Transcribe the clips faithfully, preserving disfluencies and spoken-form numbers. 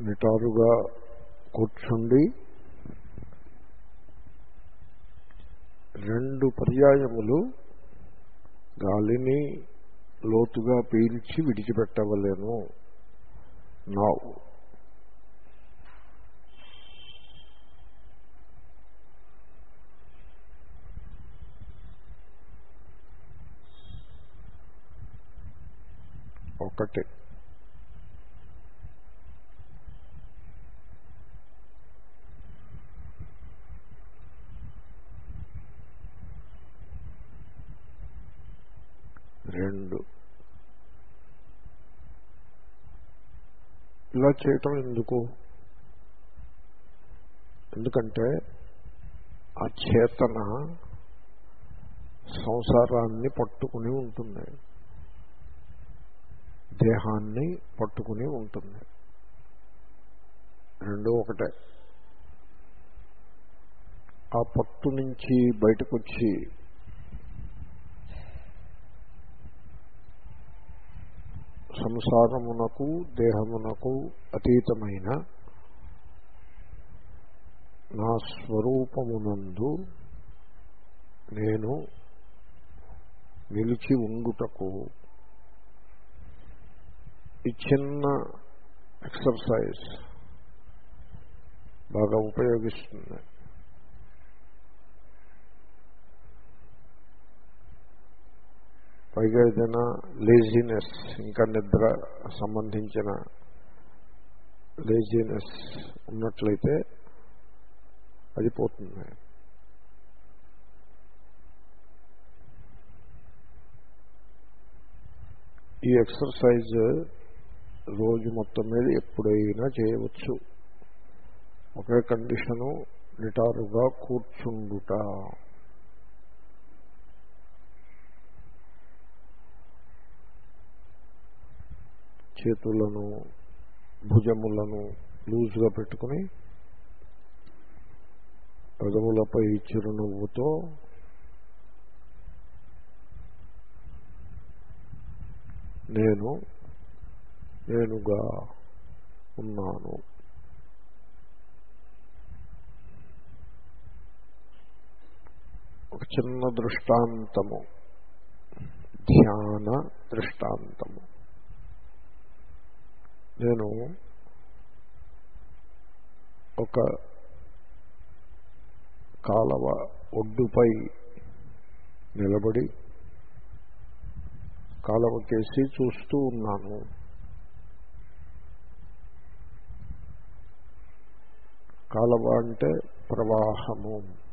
నిటారుగా కూర్చుండి రెండు పర్యాయములు గాలిని లోతుగా పీల్చి విడిచిపెట్టవలెను. నౌ ఒకటి రెండు. ఇలా చేయటం ఎందుకు? ఎందుకంటే ఆ చేతన సంసారాన్ని పట్టుకుని ఉంటుంది, దేహాన్ని పట్టుకుని ఉంటుంది. రెండు ఒకటే. ఆ పట్టు నుంచి బయటకు వచ్చి సంసారమునకు దేహమునకు అతీతమైన నా స్వరూపమునందు నేను నిలిచి ఉండుటకు ఈ చిన్న ఎక్సర్సైజ్ బాగా ఉపయోగిస్తుంది. పైగా ఏదైనా లేజినెస్, ఇంకా నిద్ర సంబంధించిన లేజినెస్ ఉన్నట్లయితే అది పోతుంది. ఈ ఎక్సర్సైజ్ రోజు మొత్తం మీద ఎప్పుడైనా చేయవచ్చు. ఒకే కండిషను, నిటారుగా కూర్చుండుట. చేతులను భుజములను లూజుగా పెట్టుకుని పెదవులపై చిరునవ్వుతో నేను నేనుగా ఉన్నాను. ఒక చిన్న దృష్టాంతము, ధ్యాన దృష్టాంతము. నేను ఒక కాలవ ఒడ్డుపై నిలబడి కాలవ కేసి చూస్తూ ఉన్నాను. కాలవ అంటే ప్రవాహము.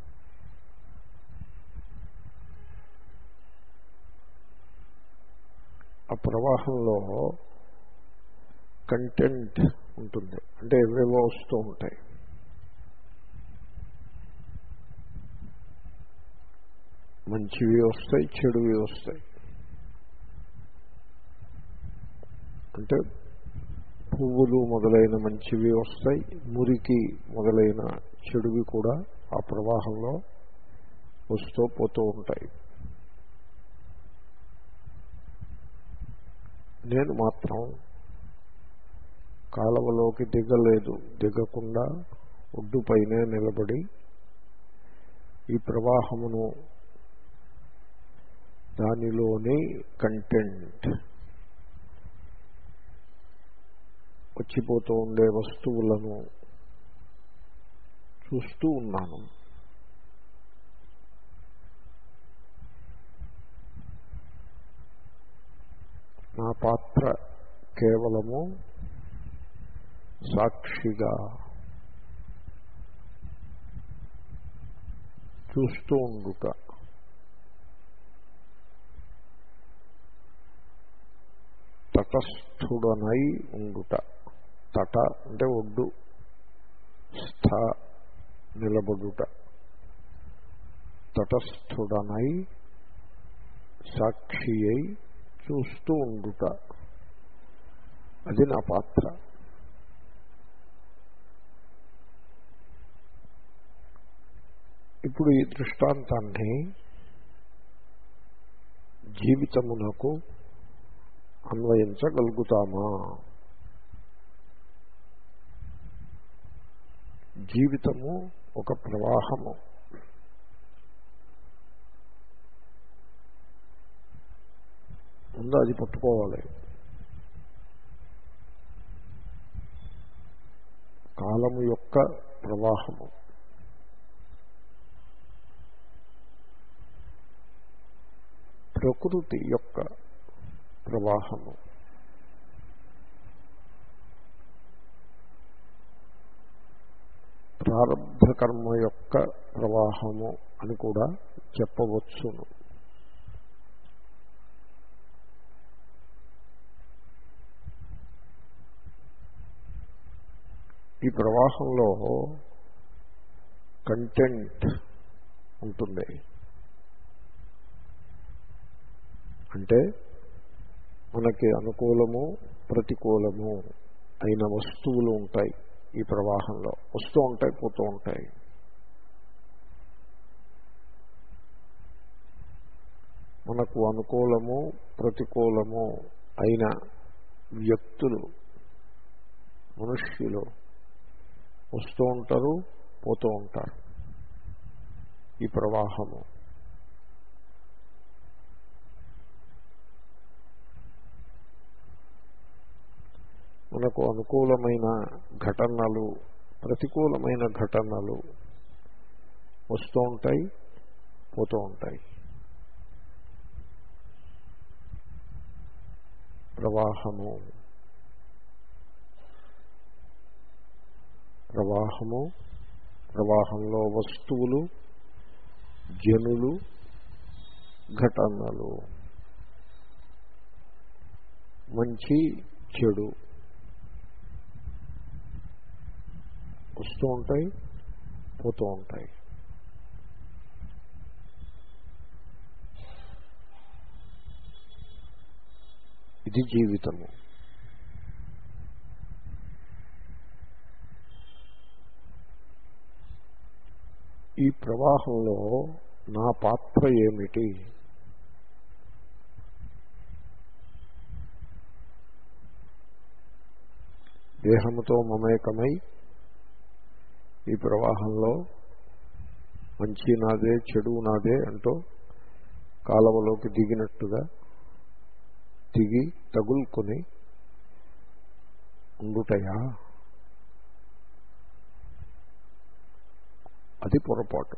ఆ ప్రవాహంలో కంటెంట్ ఉంటుంది, అంటే ఏవేవో వస్తూ ఉంటాయి. మంచివి వస్తాయి, చెడువి వస్తాయి. అంటే పువ్వులు మొదలైన మంచివి వస్తాయి, మురికి మొదలైన చెడువి కూడా ఆ ప్రవాహంలో వస్తూ పోతూ ఉంటాయి. నేను మాత్రం కాలవలోకి దిగలేదు, దిగకుండా ఒడ్డుపైనే నిలబడి ఈ ప్రవాహమును, దానిలోని కంటెంట్, వచ్చిపోతూ ఉండే వస్తువులను చూస్తూ ఉన్నాను. నా పాత్ర కేవలము సాక్షిగా చూస్తూ ఉండుట. తటస్థుడనై ఉండుట. తట అంటే ఒడ్డు, స్థ నిలబడుట. తటస్థుడనై సాక్షి అయి చూస్తూ ఉండుట, అది నా పాత్ర. ఇప్పుడు ఈ దృష్టాంతాన్ని జీవితమునకు అన్వయించగలుగుతామా? జీవితము ఒక ప్రవాహము. ముందు అది పట్టుకోవాలి. కాలము యొక్క ప్రవాహము. ప్రకృతి యొక్క ప్రవాహము. ప్రారబ్ధ కర్మ యొక్క ప్రవాహము అని కూడా చెప్పవచ్చును. ఈ ప్రవాహంలో కంటెంట్ ఉంటుంది. అంటే మనకి అనుకూలము ప్రతికూలము అయిన వస్తువులు ఉంటాయి. ఈ ప్రవాహంలో వస్తూ ఉంటాయి, పోతూ ఉంటాయి. మనకు అనుకూలము ప్రతికూలము అయిన వ్యక్తులు, మనుష్యులు వస్తూ ఉంటారు, పోతూ ఉంటారు. ఈ ప్రవాహము మనకు అనుకూలమైన ఘటనలు, ప్రతికూలమైన ఘటనలు వస్తూ ఉంటాయి, పోతూ ఉంటాయి. ప్రవాహము ప్రవాహము ప్రవాహంలో వస్తువులు, జనులు, ఘటనలు, మంచి చెడు వస్తూ ఉంటాయి, పోతూ ఉంటాయి. ఇది జీవితము. ఈ ప్రవాహంలో నా పాత్ర ఏమిటి? దేహముతో మమేకమై ఈ ప్రవాహంలో మంచి నాదే చెడు నాదే అంటూ కాలవలోకి దిగినట్టుగా దిగి తగులుకొని ఉండుటయా? అది పొరపాటు.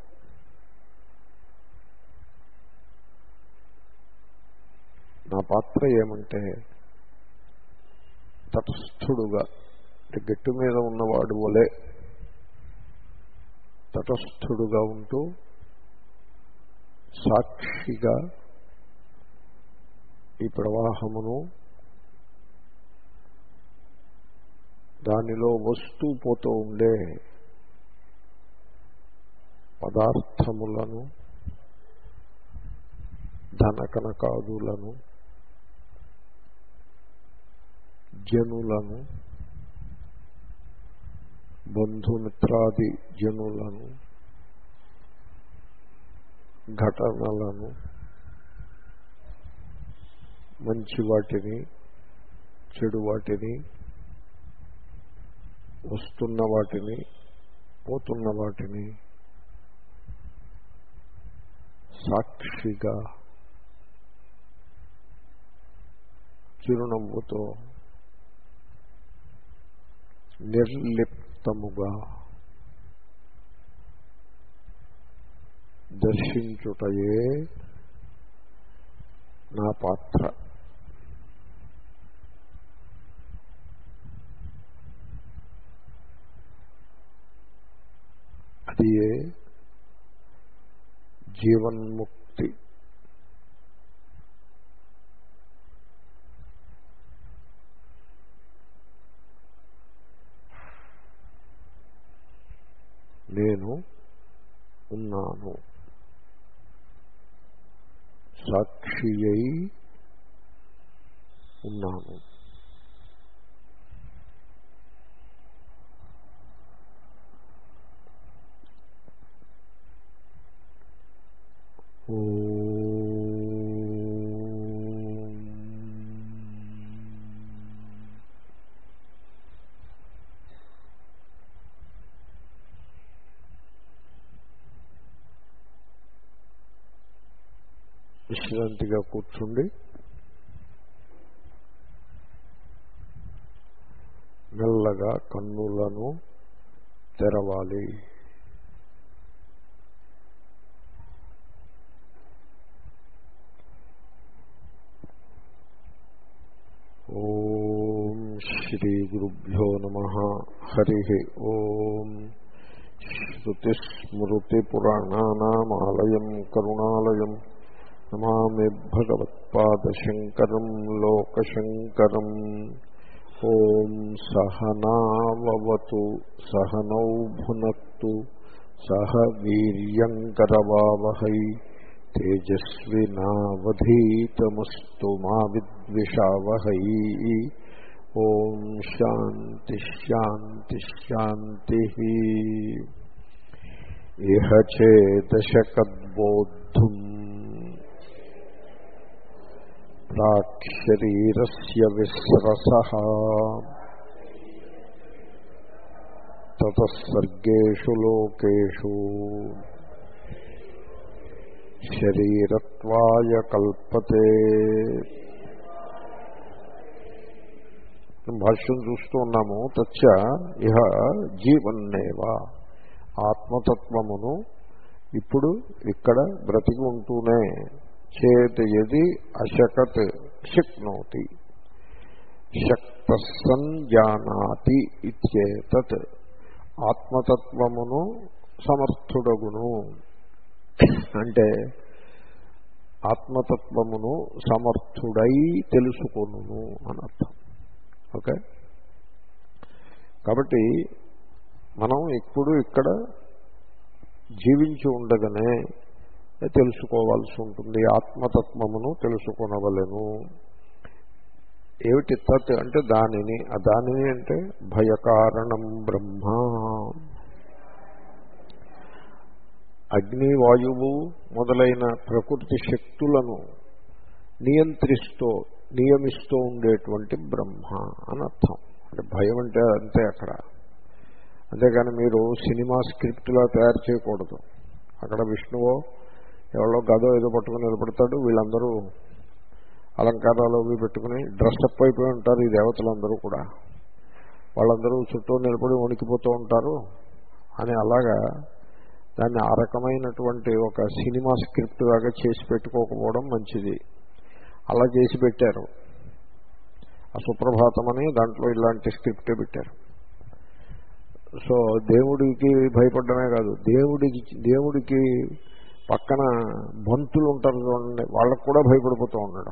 నా పాత్ర ఏమంటే తటస్థుడుగా, అంటే గట్టు మీద ఉన్నవాడు వలె తటస్థుడుగా ఉంటూ సాక్షిగా ఈ ప్రవాహమును, దానిలో వస్తూ పోతూ ఉండే పదార్థములను, ధనకనకాదులను, జనులను, బంధుమిత్రాది జనులను, ఘటనలను, మంచి వాటిని, చెడు వాటిని, వస్తున్న వాటిని, పోతున్న వాటిని సాక్షిగా చిరునవ్వుతో నిర్లిప్తముగా దర్శించుటయే నా పాత్ర. అది జీవన్ముక్తి. నేను ఉన్నాను, సాక్షి అయి ఉన్నాను. విశ్రాంతిగా కూర్చుండి మెల్లగా కన్నులను తెరవాలి. ఓం శ్రీ గురుభ్యో నమః. హరి ఓం. శ్రుతిస్మృతిపురాణానామాలయం కరుణాలయం నమామి భగవత్పాదశంకరం లోకశంకరం. ఓం సహనావతు సహనౌ భునక్తు సహ వీర్యంకరవావహై తేజస్వినావధీతమస్తు మా విద్విషావహై. ఓం శాంతి శాంతి శాంతి. ఇహ చేదశకద్బోద్ధుం ప్రాక్శరీరస్య విస్రసః తతః సర్గేషు లోకేషు శరీరత్వాయ కల్పతే. భాష్యం చూస్తూ ఉన్నాము. తచ్చ ఇహ జీవన్నేవ, ఆత్మతత్వమును ఇప్పుడు ఇక్కడ బ్రతికి ఉంటూనే, చేత్ యది అశకత్ శక్నోతి శక్తస్సన్ జానాతి ఇత్యేతత్, ఆత్మతత్వమును సమర్థుడగును అంటే ఆత్మతత్వమును సమర్థుడై తెలుసుకొనును అని అర్థం. ఓకే, కాబట్టి మనం ఇప్పుడు ఇక్కడ జీవించి ఉండగానే తెలుసుకోవాల్సి ఉంటుంది, ఆత్మతత్వమును తెలుసుకొనవలెను. ఏమిటి తత్ అంటే దానిని, ఆ దానిని అంటే భయకారణం బ్రహ్మ. అగ్ని వాయువు మొదలైన ప్రకృతి శక్తులను నియంత్రిస్తూ నియమిస్తూ ఉండేటువంటి బ్రహ్మ అని అర్థం. అంటే భయం అంటే అంతే అక్కడ. అంతేగాని మీరు సినిమా స్క్రిప్ట్లా తయారు చేయకూడదు. అక్కడ విష్ణువో ఎవరో గదో ఏదో పట్టుకుని నిలబడతాడు, వీళ్ళందరూ అలంకారాలు అవి పెట్టుకుని డ్రెస్అప్ అయిపోయి ఉంటారు ఈ దేవతలందరూ కూడా. వాళ్ళందరూ చుట్టూ నిలబడి వణికిపోతూ ఉంటారు అని అలాగా దాన్ని ఆ రకమైనటువంటి ఒక సినిమా స్క్రిప్ట్ లాగా చేసి పెట్టుకోకపోవడం మంచిది. అలా చేసి పెట్టారు. ఆ సుప్రభాతం అని దాంట్లో ఇలాంటి స్క్రిప్టే పెట్టారు. సో దేవుడికి భయపడమే కాదు, దేవుడికి దేవుడికి పక్కన బంతులు ఉంటారు చూడండి, వాళ్ళకు కూడా భయపడిపోతూ ఉండడం.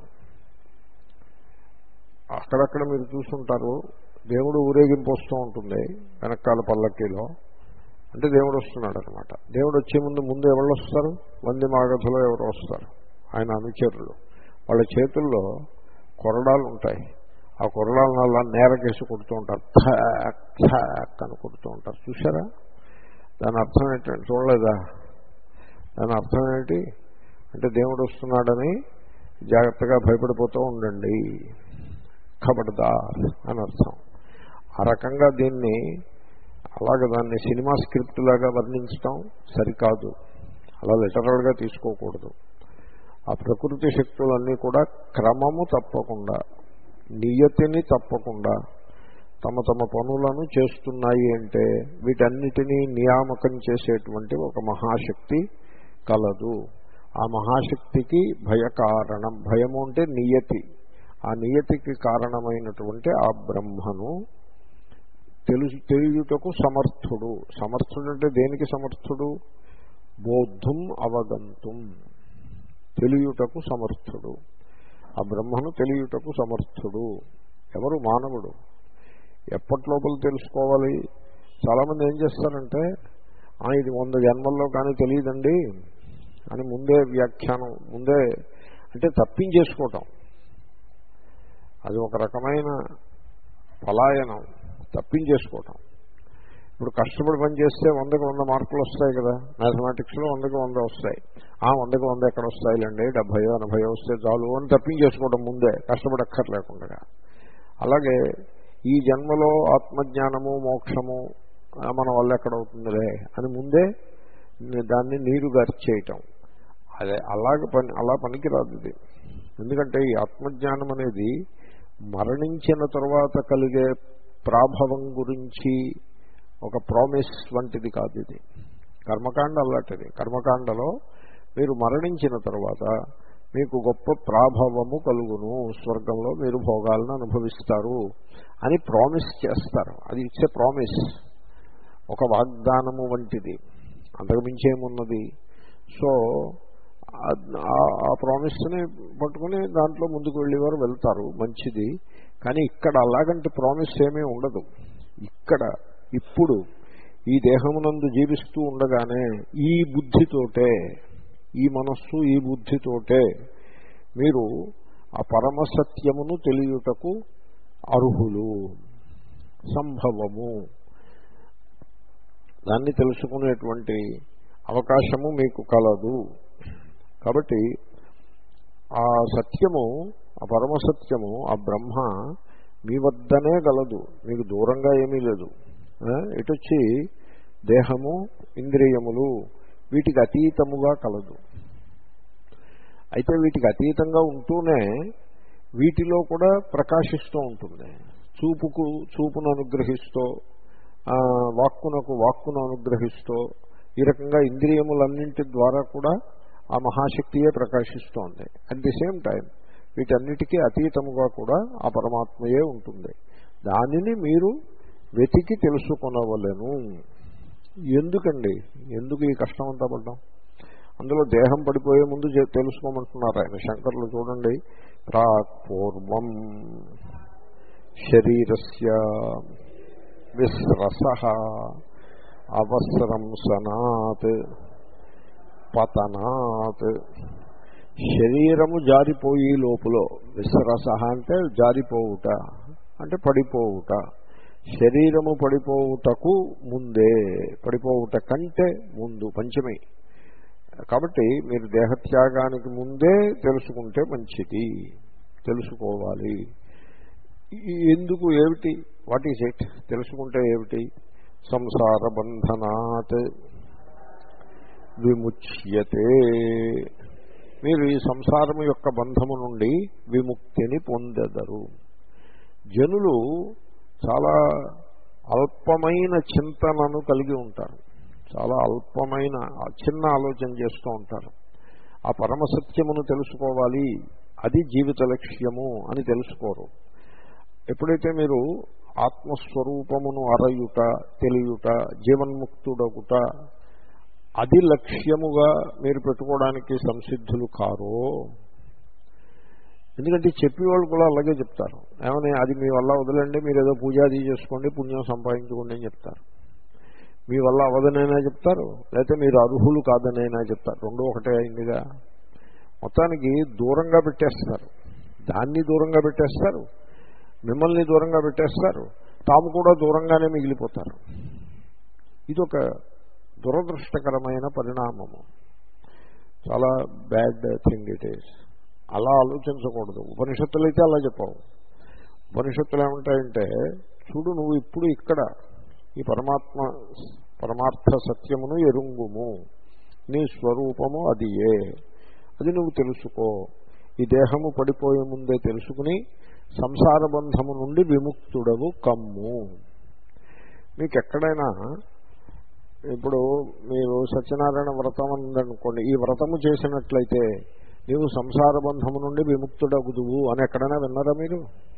అక్కడక్కడ మీరు చూస్తుంటారు, దేవుడు ఊరేగింపు వస్తూ ఉంటుంది వెనకాల పల్లకీలో, అంటే దేవుడు వస్తున్నాడు అనమాట. దేవుడు వచ్చే ముందు ముందు ఎవరు వస్తారు? వంది మాగధలో ఎవరు వస్తారు? ఆయన అనుచరులు. వాళ్ళ చేతుల్లో కొరడాలు ఉంటాయి. ఆ కొరడాలను అలా నేరకేసి కొడుతూ ఉంటారు, థాక్ థాక్ అని కొడుతూ ఉంటారు. చూసారా? దాని అర్థం ఏంటంటే, చూడలేదా? దాని అర్థం ఏంటి అంటే దేవుడు వస్తున్నాడని జాగ్రత్తగా భయపడిపోతూ ఉండండి, ఖబర్దార్ అని అర్థం. ఆ రకంగా దీన్ని అలాగే దాన్ని సినిమా స్క్రిప్ట్ లాగా వర్ణించడం సరికాదు. అలా లిటరల్గా తీసుకోకూడదు. ఆ ప్రకృతి శక్తులన్నీ కూడా క్రమము తప్పకుండా, నియతిని తప్పకుండా తమ తమ పనులను చేస్తున్నాయి అంటే వీటన్నిటినీ నియామకం చేసేటువంటి ఒక మహాశక్తి కలదు. ఆ మహాశక్తికి భయకారణం, భయము అంటే నియతి, ఆ నియతికి కారణమైనటువంటి ఆ బ్రహ్మను తెలుసు తెలియుటకు సమర్థుడు. సమర్థుడు అంటే దేనికి సమర్థుడు? బోద్ధుం అవగంతుం, తెలియుటకు సమర్థుడు. ఆ బ్రహ్మను తెలియుటకు సమర్థుడు ఎవరు? మానవుడు. ఎప్పటిలోపల తెలుసుకోవాలి? చాలామంది ఏం చేస్తారంటే, ఇది వంద జన్మల్లో కానీ తెలియదండి అని ముందే వ్యాఖ్యానం, ముందే అంటే తప్పించేసుకోవటం. అది ఒక రకమైన పలాయనం, తప్పించేసుకోవటం. ఇప్పుడు కష్టపడి పని చేస్తే వందకు వంద మార్కులు వస్తాయి కదా, మ్యాథమెటిక్స్లో వందకు వంద వస్తాయి. ఆ వందకు వంద ఎక్కడ వస్తాయిలండి, డెబ్భయో ఎనభయో వస్తే చాలు అని తప్పించేసుకోవడం ముందే, కష్టపడక్కర్లేకుండా. అలాగే ఈ జన్మలో ఆత్మజ్ఞానము మోక్షము మన వల్ల ఎక్కడవుతుందిలే అని ముందే దాన్ని నీరు గార్చేయటం. అదే అలాగ పని అలా పనికిరాదు ఇది. ఎందుకంటే ఈ ఆత్మజ్ఞానం అనేది మరణించిన తర్వాత కలిగే ప్రాభవం గురించి ఒక ప్రామిస్ వంటిది కాదు ఇది. కర్మకాండ అలాంటిది. కర్మకాండలో మీరు మరణించిన తర్వాత మీకు గొప్ప ప్రాభవము కలుగును, స్వర్గంలో మీరు భోగాలను అనుభవిస్తారు అని ప్రామిస్ చేస్తారు. అది ఇచ్చే ప్రామిస్, ఒక వాగ్దానము వంటిది, అంతకుమించేమున్నది. సో ఆ ప్రామిస్ని పట్టుకుని దాంట్లో ముందుకు వెళ్ళేవారు వెళ్తారు, మంచిది. కానీ ఇక్కడ అలాగంటే ప్రామిస్ ఏమీ ఉండదు. ఇక్కడ ఇప్పుడు ఈ దేహమునందు జీవిస్తూ ఉండగానే ఈ బుద్ధితోటే, ఈ మనస్సు ఈ బుద్ధితోటే మీరు ఆ పరమసత్యమును తెలియుటకు అర్హులు, సంభవము, దాన్ని తెలుసుకునేటువంటి అవకాశము మీకు కలదు. కాబట్టి ఆ సత్యము, ఆ పరమసత్యము, ఆ బ్రహ్మ మీ వద్దనే గలదు, మీకు దూరంగా ఏమీ లేదు. ఇటొచ్చి దేహము ఇంద్రియములు వీటికి అతీతముగా కలదు. అయితే వీటికి అతీతంగా ఉంటూనే వీటిలో కూడా ప్రకాశిస్తూ ఉంటుంది. చూపుకు చూపును అనుగ్రహిస్తూ, వాక్కునకు వాక్కును అనుగ్రహిస్తూ, ఈ రకంగా ఇంద్రియములన్నింటి ద్వారా కూడా ఆ మహాశక్తియే ప్రకాశిస్తోంది. అట్ ది సేమ్ టైం వీటన్నిటికీ అతీతముగా కూడా ఆ పరమాత్మయే ఉంటుంది. దానిని మీరు వెతికి తెలుసుకొనవలెను. ఎందుకండి, ఎందుకు ఈ కష్టం అంతా పడ్డాం? అందులో దేహం పడిపోయే ముందు తెలుసుకోమంటున్నారు ఆయన శంకర్లు. చూడండి, ప్రాక్పూర్వం శరీరస్య విస్రసః అవస్రంసనాత్ పతనాత్. శరీరము జారిపోయి లోపల, విస్రస అంటే జారిపోవుట, అంటే పడిపోవుట. శరీరము పడిపోవుటకు ముందే, పడిపోవుట కంటే ముందు, పంచమి. కాబట్టి మీరు దేహత్యాగానికి ముందే తెలుసుకుంటే మంచిది, తెలుసుకోవాలి. ఎందుకు, ఏమిటి, వాట్ ఈజ్ ఇట్, తెలుసుకుంటే ఏమిటి? సంసార బంధనాత్ విముచ్యతే. మీరు ఈ సంసారము యొక్క బంధము నుండి విముక్తిని పొందెదరు. జనులు చాలా అల్పమైన చింతనను కలిగి ఉంటారు, చాలా అల్పమైన చిన్న ఆలోచన చేస్తూ ఉంటారు. ఆ పరమసత్యమును తెలుసుకోవాలి, అది జీవిత లక్ష్యము అని తెలుసుకోరు. ఎప్పుడైతే మీరు ఆత్మస్వరూపమును అరయుట, తెలియుట, జీవన్ముక్తుడగుట అది లక్ష్యముగా మీరు పెట్టుకోవడానికి సంసిద్ధులు కారో. ఎందుకంటే చెప్పేవాళ్ళు కూడా అలాగే చెప్తారు. ఏమని, అది మీ వల్ల వదలండి, మీరు ఏదో పూజాది చేసుకోండి, పుణ్యం సంపాదించుకోండి అని చెప్తారు. మీ వల్ల అవదనైనా చెప్తారు, లేకపోతే మీరు అర్హులు కాదనైనా చెప్తారు. రెండో ఒకటే అయిందిగా. మొత్తానికి దూరంగా పెట్టేస్తారు, దాన్ని దూరంగా పెట్టేస్తారు, మిమ్మల్ని దూరంగా పెట్టేస్తారు, తాము కూడా దూరంగానే మిగిలిపోతారు. ఇదొక దురదృష్టకరమైన పరిణామము, చాలా బ్యాడ్ థింగ్ ఇట్ ఈస్. అలా ఆలోచించకూడదు. ఉపనిషత్తులు అయితే అలా చెప్పవు. ఉపనిషత్తులు ఏమంటాయంటే, చూడు నువ్వు ఇప్పుడు ఇక్కడ ఈ పరమాత్మ పరమార్థ సత్యమును ఎరుంగుము, నీ స్వరూపము అది ఏ, అది నువ్వు తెలుసుకో. ఈ దేహము పడిపోయే ముందే తెలుసుకుని సంసార బంధము నుండి విముక్తుడవు కమ్ము. మీకు ఎక్కడైనా ఇప్పుడు మీరు సత్యనారాయణ వ్రతం ఉందనుకోండి, ఈ వ్రతము చేసినట్లయితే నీవు సంసార బంధము నుండి విముక్తుడగుదువు అని ఎక్కడైనా విన్నారా మీరు?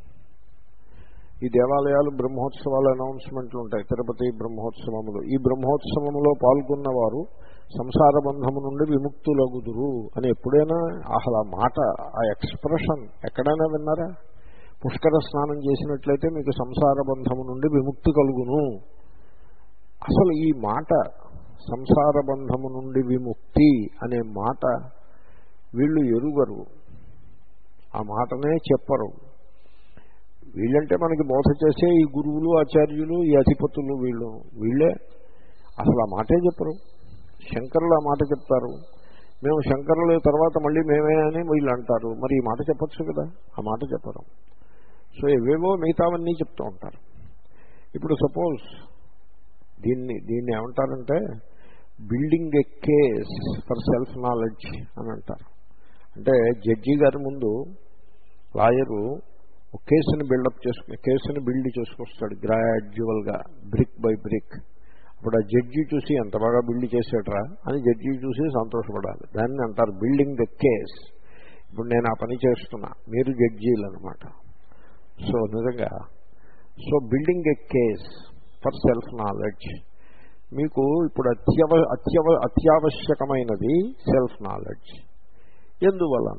ఈ దేవాలయాలు బ్రహ్మోత్సవాలు అనౌన్స్మెంట్లు ఉంటాయి, తిరుపతి బ్రహ్మోత్సవములు. ఈ బ్రహ్మోత్సవములో పాల్గొన్నవారు సంసార బంధము నుండి విముక్తులగుదురు అని ఎప్పుడైనా అసలు ఆ మాట, ఆ ఎక్స్ప్రెషన్ ఎక్కడైనా విన్నారా? పుష్కర స్నానం చేసినట్లయితే మీకు సంసార బంధము నుండి విముక్తి కలుగును. అసలు ఈ మాట సంసార బంధము నుండి విముక్తి అనే మాట వీళ్ళు ఎరుగరు, ఆ మాటనే చెప్పరు. వీళ్ళంటే మనకి బోధ చేసే ఈ గురువులు, ఆచార్యులు, ఈ అధిపతులు, వీళ్ళు వీళ్ళే అసలు ఆ మాటే చెప్పరు. శంకరులు ఆ మాట చెప్తారు, మేము శంకరుల తర్వాత మళ్ళీ మేమే అని వీళ్ళు అంటారు. మరి ఈ మాట చెప్పచ్చు కదా, ఆ మాట చెప్పరు. సో ఏవేవో మిగతావన్నీ చెప్తూ ఉంటారు. ఇప్పుడు సపోజ్ దీన్ని దీన్ని ఏమంటారంటే building a case for self knowledge అని అంటారు. అంటే జడ్జి గారి ముందు లాయరు ఒక కేసుని బిల్డప్ చేసుకుని కేసుని బిల్డ్ చేసుకొస్తాడు గ్రాడ్యువల్గా, బ్రిక్ బై బ్రిక్. అప్పుడు ఆ జడ్జి చూసి ఎంత బాగా బిల్డ్ చేసేట్రా అని జడ్జి చూసి సంతోషపడాలి. దాన్ని అంటారు బిల్డింగ్ ద కేస్. ఇప్పుడు నేను ఆ పని చేస్తున్నా, మీరు జడ్జీలు అనమాట. సో నిజంగా so building a case for self knowledge. మీకు ఇప్పుడు అత్యవ అత్యవ అత్యావశ్యకమైనది సెల్ఫ్ నాలెడ్జ్. ఎందువలన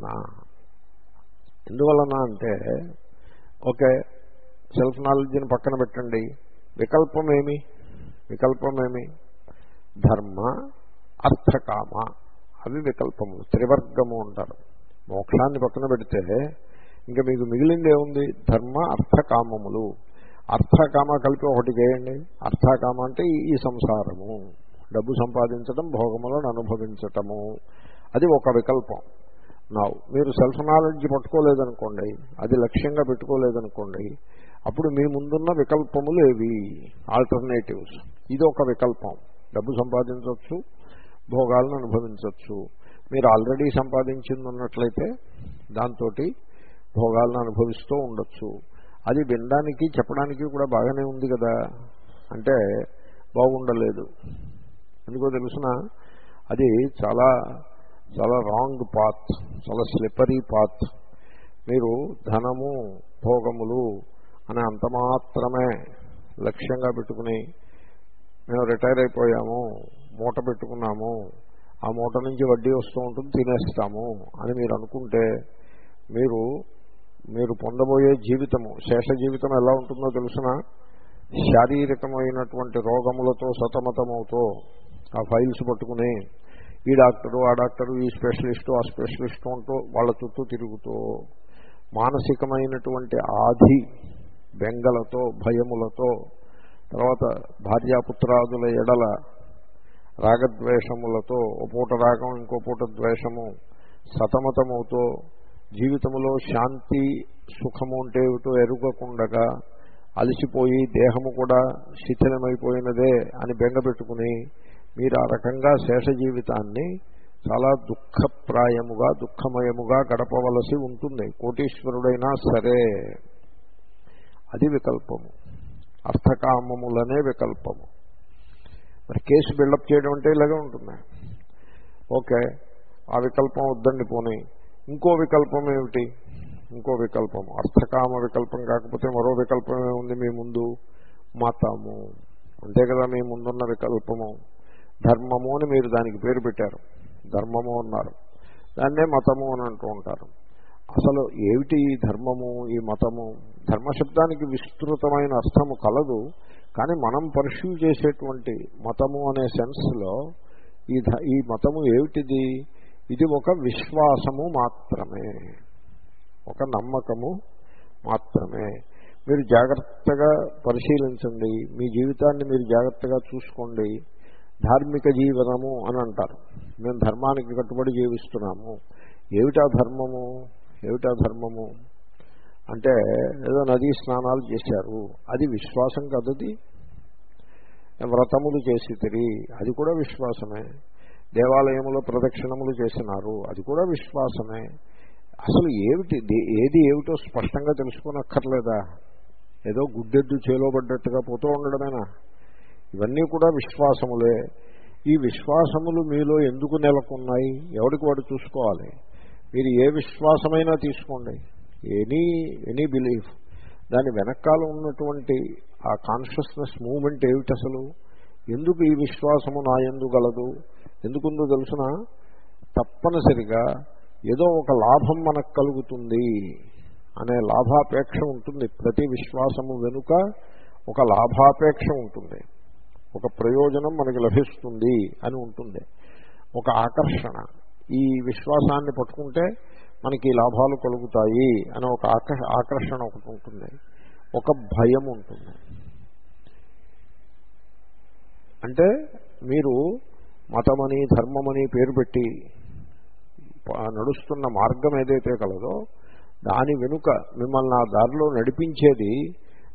ఎందువలన అంటే ఓకే, సెల్ఫ్ నాలెడ్జ్ని పక్కన పెట్టండి. వికల్పమేమి వికల్పమేమి ధర్మ అర్థకామ, అవి వికల్పములు, త్రివర్గము అంటారు. మోక్షాన్ని పక్కన పెడితే ఇంకా మీకు మిగిలింది ఏముంది? ధర్మ అర్థకామములు. అర్థకామ కలిపి ఒకటి చేయండి. అర్థకామ అంటే ఈ సంసారము, డబ్బు సంపాదించడం, భోగములను అనుభవించటము, అది ఒక వికల్పం. నా మీరు సెల్ఫ్ నాలెడ్జ్ పట్టుకోలేదనుకోండి, అది లక్ష్యంగా పెట్టుకోలేదనుకోండి, అప్పుడు మీ ముందున్న వికల్పములు ఏవి? ఆల్టర్నేటివ్స్. ఇది ఒక వికల్పం. డబ్బు సంపాదించవచ్చు, భోగాలను అనుభవించవచ్చు. మీరు ఆల్రెడీ సంపాదించింది ఉన్నట్లయితే దాంతో భోగాలను అనుభవిస్తూ ఉండొచ్చు. అది వినడానికి చెప్పడానికి కూడా బాగానే ఉంది కదా అంటే బాగుండలేదు. ఎందుకో తెలుసిన, అది చాలా చాలా రాంగ్ పాత్, చాలా స్లిప్పరీ పాత్. మీరు ధనము భోగములు అనే అంత మాత్రమే లక్ష్యంగా పెట్టుకుని మేము రిటైర్ అయిపోయాము, మూట పెట్టుకున్నాము, ఆ మూట నుంచి వడ్డీ వస్తూ ఉంటుంది తినేస్తాము అని మీరు అనుకుంటే మీరు మీరు పొందబోయే జీవితము, శేష జీవితం ఎలా ఉంటుందో తెలుసిన, శారీరకమైనటువంటి రోగములతో సతమతమవుతూ ఆ ఫైల్స్ పట్టుకుని ఈ డాక్టరు ఆ డాక్టరు ఈ స్పెషలిస్టు ఆ స్పెషలిస్టు అంటూ వాళ్ళ చుట్టూ తిరుగుతూ మానసికమైనటువంటి ఆధి బెంగలతో భయములతో, తర్వాత భార్యాపుత్రాదుల ఎడల రాగద్వేషములతో, ఓ పూట రాగం ఇంకో పూట ద్వేషము, సతమతమవుతూ జీవితంలో శాంతి సుఖము అంటే ఏమిటో ఎరుగకుండగా అలసిపోయి దేహము కూడా శిథిలమైపోయినదే అని బెంగపెట్టుకుని మీరు ఆ రకంగా శేష జీవితాన్ని చాలా దుఃఖప్రాయముగా దుఃఖమయముగా గడపవలసి ఉంటుంది. కోటీశ్వరుడైనా సరే అది వికల్పము. అర్థకామములనే వికల్పము. మరి కేసు బిల్డప్ చేయడం అంటే ఇలాగే ఉంటుంది. ఓకే, ఆ వికల్పం వద్దండి పోనీ. ఇంకో వికల్పం ఏమిటి? ఇంకో వికల్పము అర్థకామ వికల్పం కాకపోతే మరో వికల్పం ఏముంది మీ ముందు? మతము. అంతే కదా మీ ముందున్న వికల్పము. ధర్మము అని మీరు దానికి పేరు పెట్టారు, ధర్మము అన్నారు, దాన్నే మతము అని అంటూ ఉంటారు. అసలు ఏమిటి ఈ ధర్మము ఈ మతము? ధర్మశబ్దానికి విస్తృతమైన అర్థము కలదు, కానీ మనం పర్స్యూ చేసేటువంటి మతము అనే సెన్స్లో ఈ ఈ మతము ఏమిటిది? ఇది ఒక విశ్వాసము మాత్రమే, ఒక నమ్మకము మాత్రమే. మీరు జాగ్రత్తగా పరిశీలించండి, మీ జీవితాన్ని మీరు జాగ్రత్తగా చూసుకోండి. ధార్మిక జీవనము అని అంటారు. మేము ధర్మానికి కట్టుబడి జీవిస్తున్నాము. ఏమిటా ధర్మము? ఏమిటా ధర్మము అంటే ఏదో నదీ స్నానాలు చేశారు, అది విశ్వాసం కదది. వ్రతములు చేసి తిరిగి, అది కూడా విశ్వాసమే. దేవాలయములో ప్రదక్షిణములు చేసినారు, అది కూడా విశ్వాసమే. అసలు ఏమిటి ఏది ఏమిటో స్పష్టంగా తెలుసుకోనక్కర్లేదా? ఏదో గుడ్డెద్దు చేలోబడ్డట్టుగా పోతూ ఉండడమేనా? ఇవన్నీ కూడా విశ్వాసములే. ఈ విశ్వాసములు మీలో ఎందుకు నెలకొన్నాయి? ఎవరికి వాడు చూసుకోవాలి. మీరు ఏ విశ్వాసమైనా తీసుకోండి, ఎనీ ఎనీ బిలీఫ్, దాని వెనకాల ఉన్నటువంటి ఆ కాన్షియస్నెస్ మూమెంట్ ఏమిటి? అసలు ఎందుకు ఈ విశ్వాసము నా యందు గలదు? ఎందుకుందో తెలుసిన, తప్పనిసరిగా ఏదో ఒక లాభం మనకు కలుగుతుంది అనే లాభాపేక్ష ఉంటుంది. ప్రతి విశ్వాసము వెనుక ఒక లాభాపేక్ష ఉంటుంది, ఒక ప్రయోజనం మనకి లభిస్తుంది అని ఉంటుంది, ఒక ఆకర్షణ. ఈ విశ్వాసాన్ని పట్టుకుంటే మనకి లాభాలు కలుగుతాయి అనే ఒక ఆకర్షణ ఒకటి ఉంటుంది, ఒక భయం ఉంటుంది. అంటే మీరు మతమని ధర్మమని పేరు పెట్టి నడుస్తున్న మార్గం ఏదైతే కలదో దాని వెనుక మిమ్మల్ని ఆ దారిలో నడిపించేది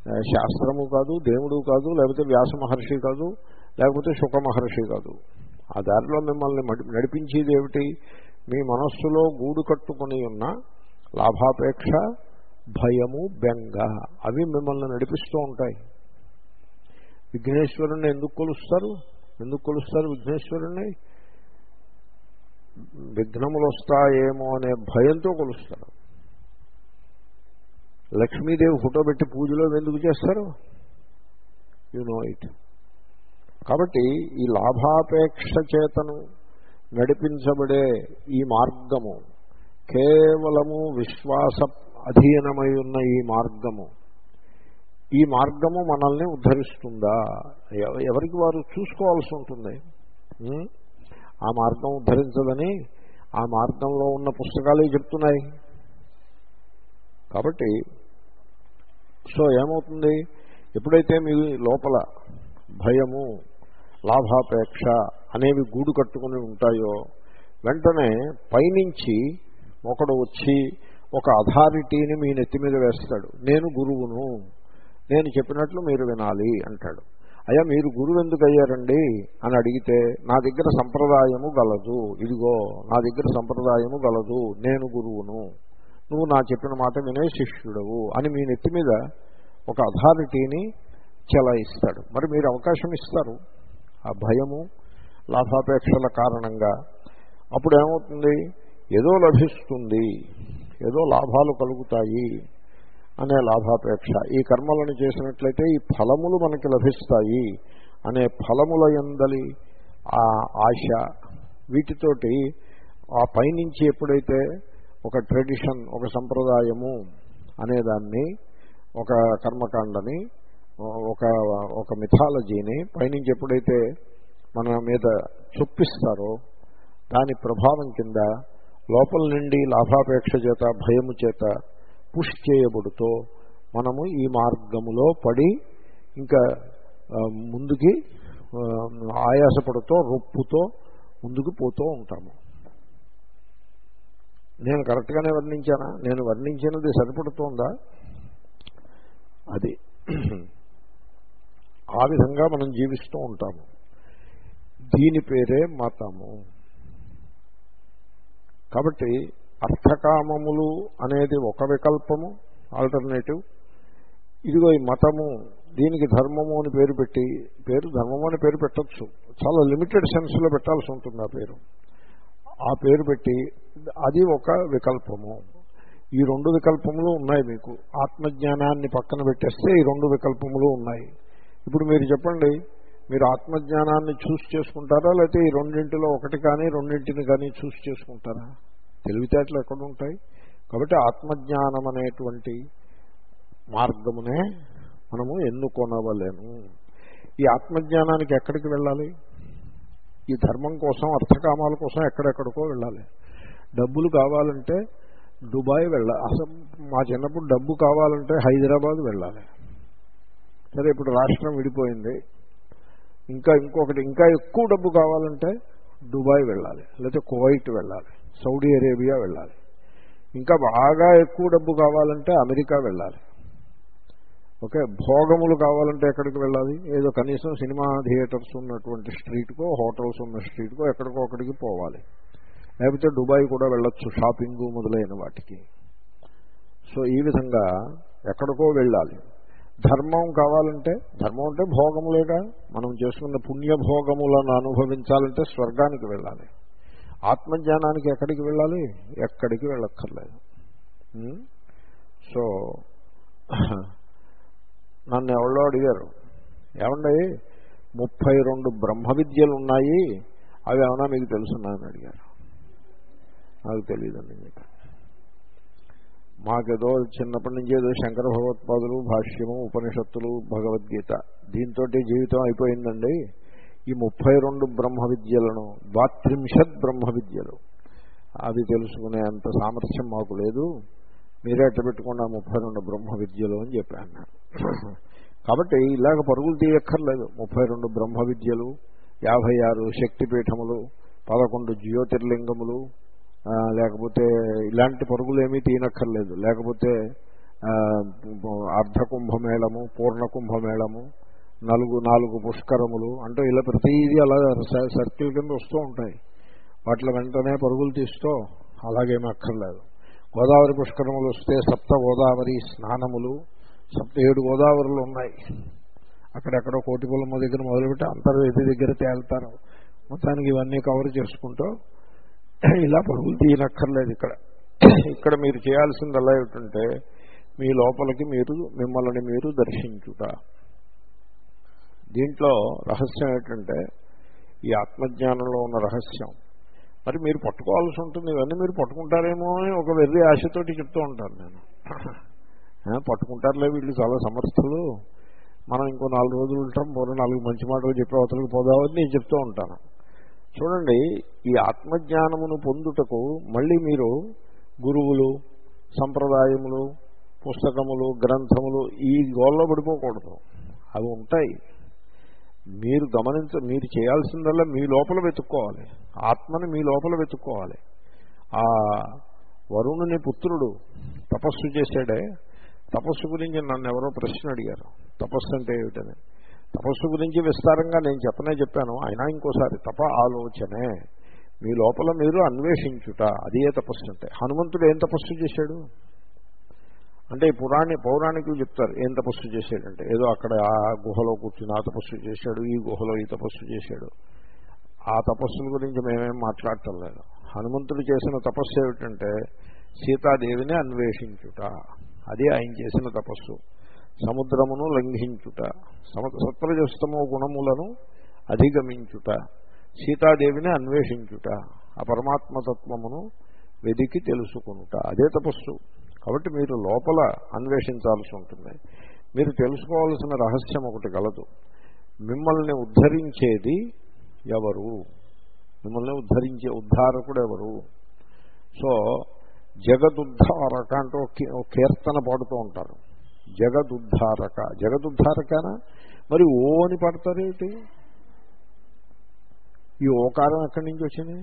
శాస్త్రము కాదు, దేవుడు కాదు, లేకపోతే వ్యాస మహర్షి కాదు, లేకపోతే శుక మహర్షి కాదు. ఆ దారిలో మిమ్మల్ని నడిపించేది ఏమిటి? మీ మనస్సులో గూడు కట్టుకుని ఉన్న లాభాపేక్ష, భయము, బెంగ అవి మిమ్మల్ని నడిపిస్తూ ఉంటాయి. విఘ్నేశ్వరుణ్ణి ఎందుకు కొలుస్తారు? ఎందుకు కొలుస్తారు విఘ్నేశ్వరుణ్ణి? విఘ్నములు వస్తాయేమో అనే భయంతో కొలుస్తారు. లక్ష్మీదేవి ఫోటో పెట్టి పూజలో ఎందుకు చేస్తారు? You know it. కాబట్టి ఈ లాభాపేక్ష చేతను నడిపించబడే ఈ మార్గము, కేవలము విశ్వాస అధీనమై ఉన్న ఈ మార్గము, ఈ మార్గము మనల్ని ఉద్ధరిస్తుందా? ఎవరికి వారు చూసుకోవాల్సి ఉంటుంది. ఆ మార్గం ఉద్ధరించదని ఆ మార్గంలో ఉన్న పుస్తకాలే చెప్తున్నాయి. కాబట్టి సో ఏమవుతుంది? ఎప్పుడైతే మీ లోపల భయము, లాభాపేక్ష అనేవి గూడు కట్టుకుని ఉంటాయో, వెంటనే పైనుంచి ఒకడు వచ్చి ఒక అథారిటీని మీ నెత్తి మీద వేస్తాడు. నేను గురువును, నేను చెప్పినట్లు మీరు వినాలి అంటాడు. అయ్యా మీరు గురువు ఎందుకు అయ్యారండి అని అడిగితే, నా దగ్గర సంప్రదాయము గలదు, ఇదిగో నా దగ్గర సంప్రదాయము గలదు, నేను గురువును, నువ్వు నా చెప్పిన మాట వినే శిష్యుడవు అని మీ నెత్తి మీద ఒక అథారిటీని చెలాయిస్తాడు. మరి మీరు అవకాశం ఇస్తారు ఆ భయము, లాభాపేక్షల కారణంగా. అప్పుడు ఏమవుతుంది? ఏదో లభిస్తుంది, ఏదో లాభాలు కలుగుతాయి అనే లాభాపేక్ష. ఈ కర్మలను చేసినట్లయితే ఈ ఫలములు మనకి లభిస్తాయి అనే ఫలముల యందలి ఆ ఆశ, వీటితోటి ఆ పైనుంచి ఎప్పుడైతే ఒక ట్రెడిషన్, ఒక సంప్రదాయము అనేదాన్ని, ఒక కర్మకాండని, ఒక ఒక మిథాలజీని పైనుంచి ఎప్పుడైతే మన మీద చొప్పిస్తారో, దాని ప్రభావం కింద లోపల నుండి లాభాపేక్ష చేత, భయము చేత పుష్ చేయబడుతూ మనము ఈ మార్గములో పడి ఇంకా ముందుకి ఆయాసపడుతూ, రొప్పుతో ముందుకు పోతూ ఉంటాము. నేను కరెక్ట్గానే వర్ణించానా? నేను వర్ణించినది సరిపడుతోందా? అది ఆ విధంగా మనం జీవిస్తూ ఉంటాము. దీని పేరే మతము. కాబట్టి అర్థకామములు అనేది ఒక వికల్పము, ఆల్టర్నేటివ్. ఇదిగో ఈ మతము, దీనికి ధర్మము అని పేరు పెట్టి, పేరు ధర్మము అని పేరు పెట్టచ్చు, చాలా లిమిటెడ్ సెన్స్లో పెట్టాల్సి ఉంటుంది ఆ పేరు. ఆ పేరు పెట్టి అది ఒక వికల్పము. ఈ రెండు వికల్పములు ఉన్నాయి మీకు. ఆత్మజ్ఞానాన్ని పక్కన పెట్టేస్తే ఈ రెండు వికల్పములు ఉన్నాయి. ఇప్పుడు మీరు చెప్పండి, మీరు ఆత్మజ్ఞానాన్ని చూస్ చేసుకుంటారా, లేకపోతే ఈ రెండింటిలో ఒకటి కానీ రెండింటిని కానీ చూస్ చేసుకుంటారా? తెలివితేటలు ఎక్కడ ఉంటాయి? కాబట్టి ఆత్మజ్ఞానం అనేటువంటి మార్గమునే మనము ఎన్నుకొనవలేము. ఈ ఆత్మజ్ఞానానికి ఎక్కడికి వెళ్ళాలి? ఈ ధర్మం కోసం, అర్థకామాల కోసం ఎక్కడెక్కడికో వెళ్ళాలి. డబ్బులు కావాలంటే దుబాయ్ వెళ్ళాలి. అసలు మా చిన్నప్పుడు డబ్బు కావాలంటే హైదరాబాద్ వెళ్ళాలి. సరే, ఇప్పుడు రాష్ట్రం విడిపోయింది, ఇంకా ఇంకొకటి ఇంకా ఎక్కువ డబ్బు కావాలంటే దుబాయ్ వెళ్ళాలి, లేకపోతే కువైట్ వెళ్ళాలి, సౌదీ అరేబియా వెళ్ళాలి. ఇంకా బాగా ఎక్కువ డబ్బు కావాలంటే అమెరికా వెళ్ళాలి. ఓకే, భోగములు కావాలంటే ఎక్కడికి వెళ్ళాలి? ఏదో కనీసం సినిమా థియేటర్స్ ఉన్నటువంటి స్ట్రీట్కో, హోటల్స్ ఉన్న స్ట్రీట్కో ఎక్కడికో ఒకటికి పోవాలి. లేకపోతే దుబాయ్ కూడా వెళ్ళొచ్చు, షాపింగ్ మొదలైన వాటికి. సో ఈ విధంగా ఎక్కడికో వెళ్ళాలి. ధర్మం కావాలంటే, ధర్మం అంటే భోగములేగా, మనం చేసుకున్న పుణ్యభోగములను అనుభవించాలంటే స్వర్గానికి వెళ్ళాలి. ఆత్మజ్ఞానానికి ఎక్కడికి వెళ్ళాలి? ఎక్కడికి వెళ్ళక్కర్లేదు. సో నన్ను ఎవరో అడిగారు, ఏమండి ముప్పై రెండు బ్రహ్మ విద్యలు ఉన్నాయి, అవి ఏమన్నా మీకు తెలుసున్నాయని అడిగారు. నాకు తెలియదండి. మీకు మాకేదో చిన్నప్పటి నుంచి ఏదో శంకర భగవత్పాదులు, భాష్యము, ఉపనిషత్తులు, భగవద్గీత, దీంతో జీవితం అయిపోయిందండి. ఈ ముప్పై రెండు బ్రహ్మ విద్యలను, ద్వాత్రింశత్ బ్రహ్మ విద్యలు, అవి తెలుసుకునే అంత సామర్థ్యం మాకు లేదు, మీరే అట్ట పెట్టుకున్న ముప్పై రెండు బ్రహ్మ విద్యలు అని చెప్పాను. కాబట్టి ఇలాగ పరుగులు తీయక్కర్లేదు. ముప్పై రెండు బ్రహ్మ విద్యలు, యాభై ఆరు శక్తిపీఠములు, పదకొండు జ్యోతిర్లింగములు, లేకపోతే ఇలాంటి పరుగులు ఏమీ తీయనక్కర్లేదు. లేకపోతే అర్ధ కుంభమేళము, పూర్ణ కుంభమేళము, నలుగు నాలుగు పుష్కరములు అంటూ ఇలా ప్రతిదీ అలా సర్కిల్ కింద వస్తూ ఉంటాయి. వాటిలో వెంటనే పరుగులు తీస్తూ అలాగేమీ అక్కర్లేదు. గోదావరి పుష్కరములు వస్తే సప్త గోదావరి స్నానములు, సప్త ఏడు గోదావరులు ఉన్నాయి. అక్కడెక్కడో కోటిపొలమ్మ దగ్గర మొదలుపెట్టి అంతర్వేది దగ్గర తేలుతారు. మొత్తానికి ఇవన్నీ కవర్ చేసుకుంటూ ఇలా పరుగులు తీయనక్కర్లేదు. ఇక్కడ ఇక్కడ మీరు చేయాల్సింది ఎలా ఏమిటంటే మీ లోపలికి మీరు మిమ్మల్ని మీరు దర్శించుట. దీంట్లో రహస్యం ఏంటంటే ఈ ఆత్మజ్ఞానంలో ఉన్న రహస్యం. మరి మీరు పట్టుకోవాల్సి ఉంటుంది. ఇవన్నీ మీరు పట్టుకుంటారేమో అని ఒక వెర్రి ఆశతోటి చెప్తూ ఉంటాను నేను. పట్టుకుంటారులే వీళ్ళు చాలా సమర్థులు, మనం ఇంకో నాలుగు రోజులు ఉంటాం, మరో నాలుగు మంచి మాటలు చెప్పే అవతలకు పోదామని నేను చెప్తూ ఉంటాను. చూడండి, ఈ ఆత్మజ్ఞానమును పొందుటకు మళ్ళీ మీరు గురువులు, సంప్రదాయములు, పుస్తకములు, గ్రంథములు ఈ గోల్లో పడిపోకూడదు. అవి ఉంటాయి. మీరు గమనించ మీరు చేయాల్సిందల్లా మీ లోపల వెతుక్కోవాలి. ఆత్మని మీ లోపల వెతుక్కోవాలి. ఆ వరుణుని పుత్రుడు తపస్సు చేశాడే, తపస్సు గురించి నన్ను ఎవరో ప్రశ్న అడిగారు. తపస్సు అంటే ఏమిటని. తపస్సు గురించి విస్తారంగా నేను చెప్పనే చెప్పాను. అయినా ఇంకోసారి తప ఆలోచనే, మీ లోపల మీరు అన్వేషించుట, అదే తపస్సు అంటే. హనుమంతుడు ఏం తపస్సు చేశాడు అంటే పురాణి పౌరాణికులు చెప్తారు ఏం తపస్సు చేశాడంటే, ఏదో అక్కడ ఆ గుహలో కూర్చుని ఆ తపస్సు చేశాడు, ఈ గుహలో ఈ తపస్సు చేశాడు. ఆ తపస్సుల గురించి మేమేం మాట్లాడటం లేదు. హనుమంతుడు చేసిన తపస్సు ఏమిటంటే సీతాదేవిని అన్వేషించుట, అదే ఆయన చేసిన తపస్సు. సముద్రమును లంఘించుట, సత్వరజస్తమో గుణములను అధిగమించుట, సీతాదేవిని అన్వేషించుట, ఆ పరమాత్మతత్వమును వెదికి తెలుసుకునుట, అదే తపస్సు. కాబట్టి మీరు లోపల అన్వేషించాల్సి ఉంటుంది. మీరు తెలుసుకోవాల్సిన రహస్యం ఒకటి గలదు. మిమ్మల్ని ఉద్ధరించేది ఎవరు, మిమ్మల్ని ఉద్ధరించే ఉద్ధారకుడు ఎవరు. సో జగదుద్ధారక అంటూ ఒక కీర్తన పాడుతూ ఉంటారు. జగదుద్ధారక, జగదుద్ధారకనా మరి ఓ అని పాడతారు ఏమిటి? ఈ ఓకారం ఎక్కడి నుంచి వచ్చింది?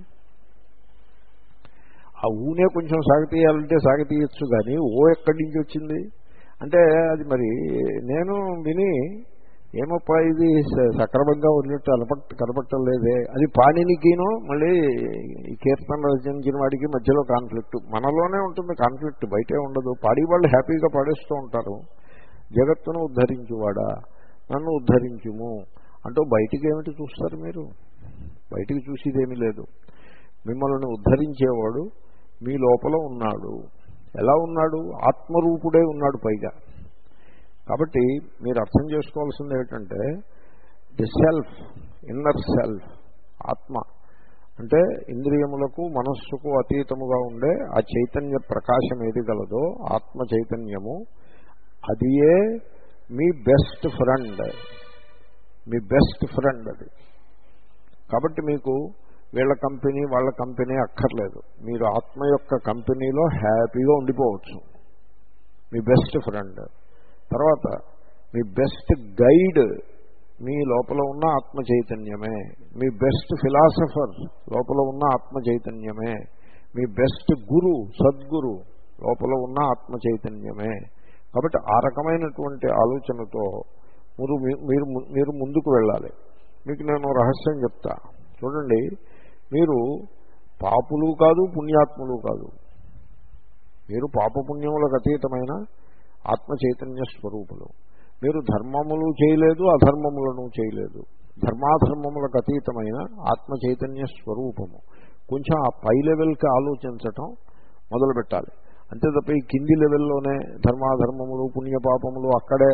ఆ ఊనే కొంచెం సాగతీయాలంటే సాగతీయచ్చు, కానీ ఓ ఎక్కడి నుంచి వచ్చింది అంటే అది మరి నేను విని ఏమప్పా ఇది సక్రమంగా ఉన్నట్టు అలపట్ కనపట్టం లేదే. అది పాణినికినో మళ్ళీ ఈ కీర్తన రచించిన వాడికి మధ్యలో కాన్ఫ్లిక్ట్. మనలోనే ఉంటుంది కాన్ఫ్లిక్ట్, బయటే ఉండదు. పాడి వాళ్ళు హ్యాపీగా పాడేస్తూ ఉంటారు. జగత్తును ఉద్ధరించువాడా, నన్ను ఉద్ధరించుము అంటూ బయటికి ఏమిటి చూస్తారు మీరు? బయటికి చూసేదేమీ లేదు. మిమ్మల్ని ఉద్ధరించేవాడు మీ లోపల ఉన్నాడు. ఎలా ఉన్నాడు? ఆత్మరూపుడే ఉన్నాడు పైగా. కాబట్టి మీరు అర్థం చేసుకోవాల్సింది ఏమిటంటే ది సెల్ఫ్, ఇన్నర్ సెల్ఫ్, ఆత్మ అంటే ఇంద్రియములకు మనస్సుకు అతీతముగా ఉండే ఆ చైతన్య ప్రకాశం ఏది గలదో ఆత్మ చైతన్యము, అదియే మీ బెస్ట్ ఫ్రెండ్, మీ బెస్ట్ ఫ్రెండ్ అది. కాబట్టి మీకు వీళ్ళ కంపెనీ వాళ్ళ కంపెనీ అక్కర్లేదు. మీరు ఆత్మ యొక్క కంపెనీలో హ్యాపీగా ఉండిపోవచ్చు. మీ బెస్ట్ ఫ్రెండ్. తర్వాత మీ బెస్ట్ గైడ్ మీ లోపల ఉన్న ఆత్మ చైతన్యమే. మీ బెస్ట్ ఫిలాసఫర్ లోపల ఉన్న ఆత్మ చైతన్యమే. మీ బెస్ట్ గురు, సద్గురు లోపల ఉన్న ఆత్మ చైతన్యమే. కాబట్టి ఆ రకమైనటువంటి ఆలోచనతో మీరు మీరు మీరు ముందుకు వెళ్ళాలి. మీకు నేను రహస్యం చెప్తా చూడండి. మీరు పాపులు కాదు, పుణ్యాత్ములు కాదు. మీరు పాపపుణ్యములకు అతీతమైన ఆత్మ చైతన్య స్వరూపులు. మీరు ధర్మములు చేయలేదు, అధర్మములను చేయలేదు. ధర్మాధర్మములకు అతీతమైన ఆత్మ చైతన్య స్వరూపము. కొంచెం ఆ పై లెవెల్కి ఆలోచించటం మొదలు పెట్టాలి. అంతే తప్ప ఈ కింది లెవెల్లోనే ధర్మాధర్మములు పుణ్యపాపములు అక్కడే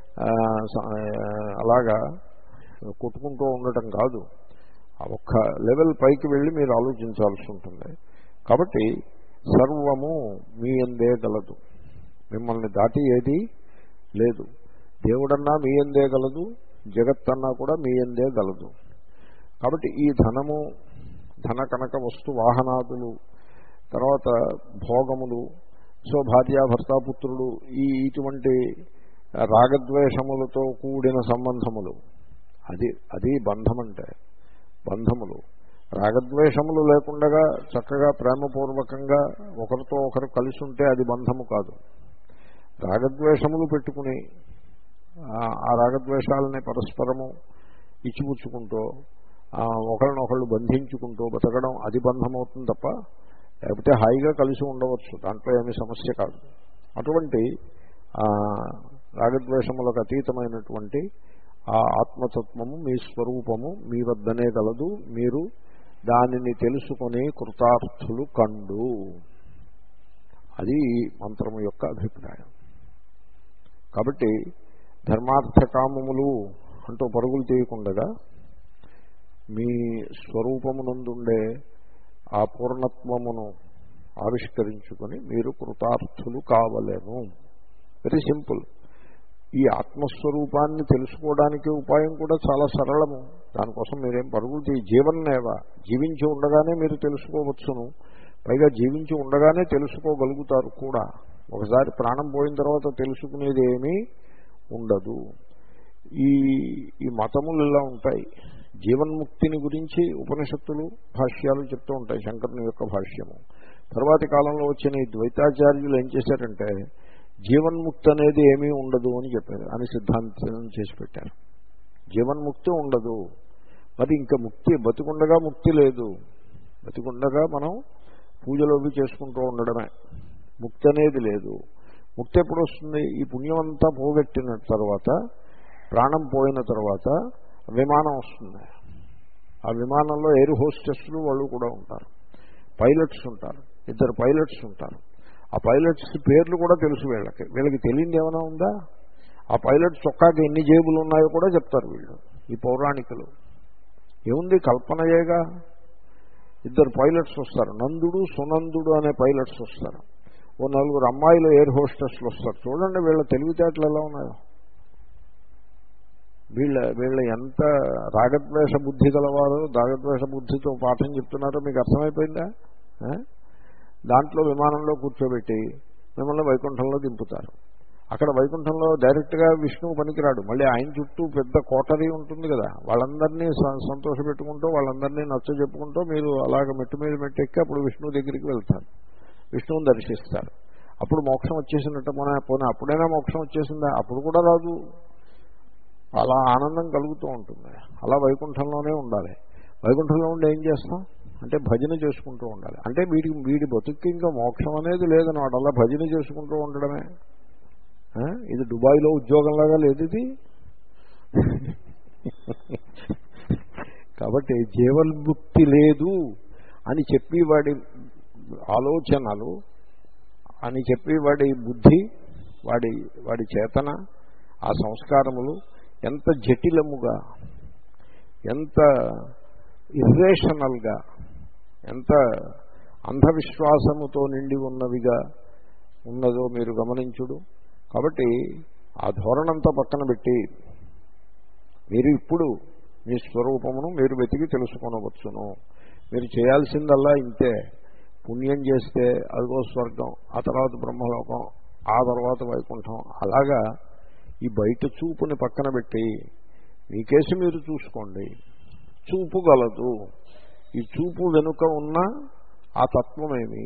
అలాగా కొట్టుకుంటూ ఉండటం కాదు. ఒక్క లెవెల్ పైకి వెళ్ళి మీరు ఆలోచించాల్సి ఉంటుంది. కాబట్టి సర్వము మీ యందే గలదు, మిమ్మల్ని దాటి ఏది లేదు. దేవుడన్నా మీ యందే గలదు, జగత్తన్నా కూడా మీ యందే గలదు. కాబట్టి ఈ ధనము, ధన కనక వస్తు వాహనాదులు, తర్వాత భోగములు, సో భార్యాభర్తాపుత్రుడు, ఈ ఇటువంటి రాగద్వేషములతో కూడిన సంబంధములు, అది అది బంధం. అంటే బంధములు రాగద్వేషములు లేకుండా చక్కగా ప్రేమపూర్వకంగా ఒకరితో ఒకరు కలిసి ఉంటే అది బంధము కాదు. రాగద్వేషములు పెట్టుకుని ఆ రాగద్వేషాలని పరస్పరము ఇచ్చిపుచ్చుకుంటూ ఒకరినొకళ్ళు బంధించుకుంటూ బతకడం అది బంధమవుతుంది తప్ప లేకపోతే హాయిగా కలిసి ఉండవచ్చు, దాంట్లో ఏమీ సమస్య కాదు. అటువంటి రాగద్వేషములకు అతీతమైనటువంటి ఆ ఆత్మతత్వము మీ స్వరూపము మీ వద్దనే గలదు, మీరు దానిని తెలుసుకొని కృతార్థులు కండు. అది మంత్రము యొక్క అభిప్రాయం. కాబట్టి ధర్మార్థ కామములు అంటూ పరుగులు తీయకుండగా మీ స్వరూపమునందుండే ఆ పూర్ణత్వమును ఆవిష్కరించుకొని మీరు కృతార్థులు కావలేను. Very simple. ఈ ఆత్మస్వరూపాన్ని తెలుసుకోవడానికి ఉపాయం కూడా చాలా సరళము. దానికోసం మీరేం పరుగులు తీ జీవన్నేవా జీవించి ఉండగానే మీరు తెలుసుకోవచ్చును. పైగా జీవించి ఉండగానే తెలుసుకోగలుగుతారు కూడా. ఒకసారి ప్రాణం పోయిన తర్వాత తెలుసుకునేది ఏమీ ఉండదు. ఈ ఈ మతములు ఇలా ఉంటాయి. జీవన్ముక్తిని గురించి ఉపనిషత్తులు భాష్యాలు చెప్తూ ఉంటాయి, శంకరుని యొక్క భాష్యము. తర్వాతి కాలంలో వచ్చిన ఈ ద్వైతాచార్యులు ఏం చేశారంటే జీవన్ముక్తి అనేది ఏమీ ఉండదు అని చెప్పారు, అని సిద్ధాంతం చేసి పెట్టారు. జీవన్ముక్తి ఉండదు, మరి ఇంకా ముక్తి బతికుండగా ముక్తి లేదు. బతికుండగా మనం పూజలోవి చేసుకుంటూ ఉండడమే, ముక్తి అనేది లేదు. ముక్తి ఎప్పుడు వస్తుంది? ఈ పుణ్యం అంతా పోగొట్టిన తర్వాత, ప్రాణం పోయిన తర్వాత విమానం వస్తుంది. ఆ విమానంలో ఎయిర్ హోస్టెస్లు వాళ్ళు కూడా ఉంటారు, పైలట్స్ ఉంటారు, ఇద్దరు పైలట్స్ ఉంటారు. ఆ పైలట్స్ పేర్లు కూడా తెలుసు వీళ్ళకి. వీళ్ళకి తెలియదు ఏమైనా ఉందా? ఆ పైలట్ చొక్కాకి ఎన్ని జేబులు ఉన్నాయో కూడా చెప్తారు వీళ్ళు, ఈ పౌరాణికులు. ఏముంది, కల్పనయేగా. ఇద్దరు పైలట్స్ వస్తారు, నందుడు సునందుడు అనే పైలట్స్ వస్తారు. ఓ నలుగురు అమ్మాయిలు ఎయిర్ హోస్టెస్లు వస్తారు. చూడండి వీళ్ళ తెలివితేటలు ఎలా ఉన్నాయో. వీళ్ళ వీళ్ళ ఎంత రాగద్వేష బుద్ధి గలవారు, రాగద్వేష బుద్ధితో పాఠం చెప్తున్నారో మీకు అర్థమైపోయిందా? దాంట్లో విమానంలో కూర్చోబెట్టి మిమ్మల్ని వైకుంఠంలో దింపుతారు. అక్కడ వైకుంఠంలో డైరెక్ట్గా విష్ణువు పనికిరాడు, మళ్ళీ ఆయన చుట్టూ పెద్ద కోటరీ ఉంటుంది కదా, వాళ్ళందరినీ సంతోష పెట్టుకుంటూ వాళ్ళందరినీ నచ్చ చెప్పుకుంటూ మీరు అలాగ మెట్టు మీద మెట్టెక్కి అప్పుడు విష్ణువు దగ్గరికి వెళ్తారు, విష్ణువుని దర్శిస్తారు. అప్పుడు మోక్షం వచ్చేసినట్టు పోనీ పోనీ అప్పుడైనా మోక్షం వచ్చేసిందా? అప్పుడు కూడా రాదు. అలా ఆనందం కలుగుతూ ఉంటుంది. అలా వైకుంఠంలోనే ఉండాలి. వైకుంఠంలో ఉండి ఏం చేస్తాం అంటే భజన చేసుకుంటూ ఉండాలి. అంటే వీడి వీడి బతుక్కి ఇంకా మోక్షం అనేది లేదన్నమాట, అలా భజన చేసుకుంటూ ఉండడమే. ఇది దుబాయ్లో ఉద్యోగంలాగా లేదు ఇది. కాబట్టి జీవన్ముక్తి లేదు అని చెప్పి వాడి ఆలోచనలు, అని చెప్పి వాడి బుద్ధి, వాడి వాడి చేతన, ఆ సంస్కారములు ఎంత జటిలముగా, ఎంత ఇర్రేషనల్గా, ఎంత అంధవిశ్వాసముతో నిండి ఉన్నవిగా ఉన్నదో మీరు గమనించుడు. కాబట్టి ఆ ధోరణంతా పక్కన పెట్టి మీరు ఇప్పుడు మీ స్వరూపమును మీరు వెతికి తెలుసుకొనవచ్చును. మీరు చేయాల్సిందల్లా ఇంతే. పుణ్యం చేస్తే అదిగో స్వర్గం, ఆ తర్వాత బ్రహ్మలోకం, ఆ తర్వాత వైకుంఠం. అలాగా ఈ బయట చూపుని పక్కన పెట్టి మీకేసి మీరు చూసుకోండి. చూపు గలదు. ఈ చూపు వెనుక ఉన్న ఆ తత్వమేమి,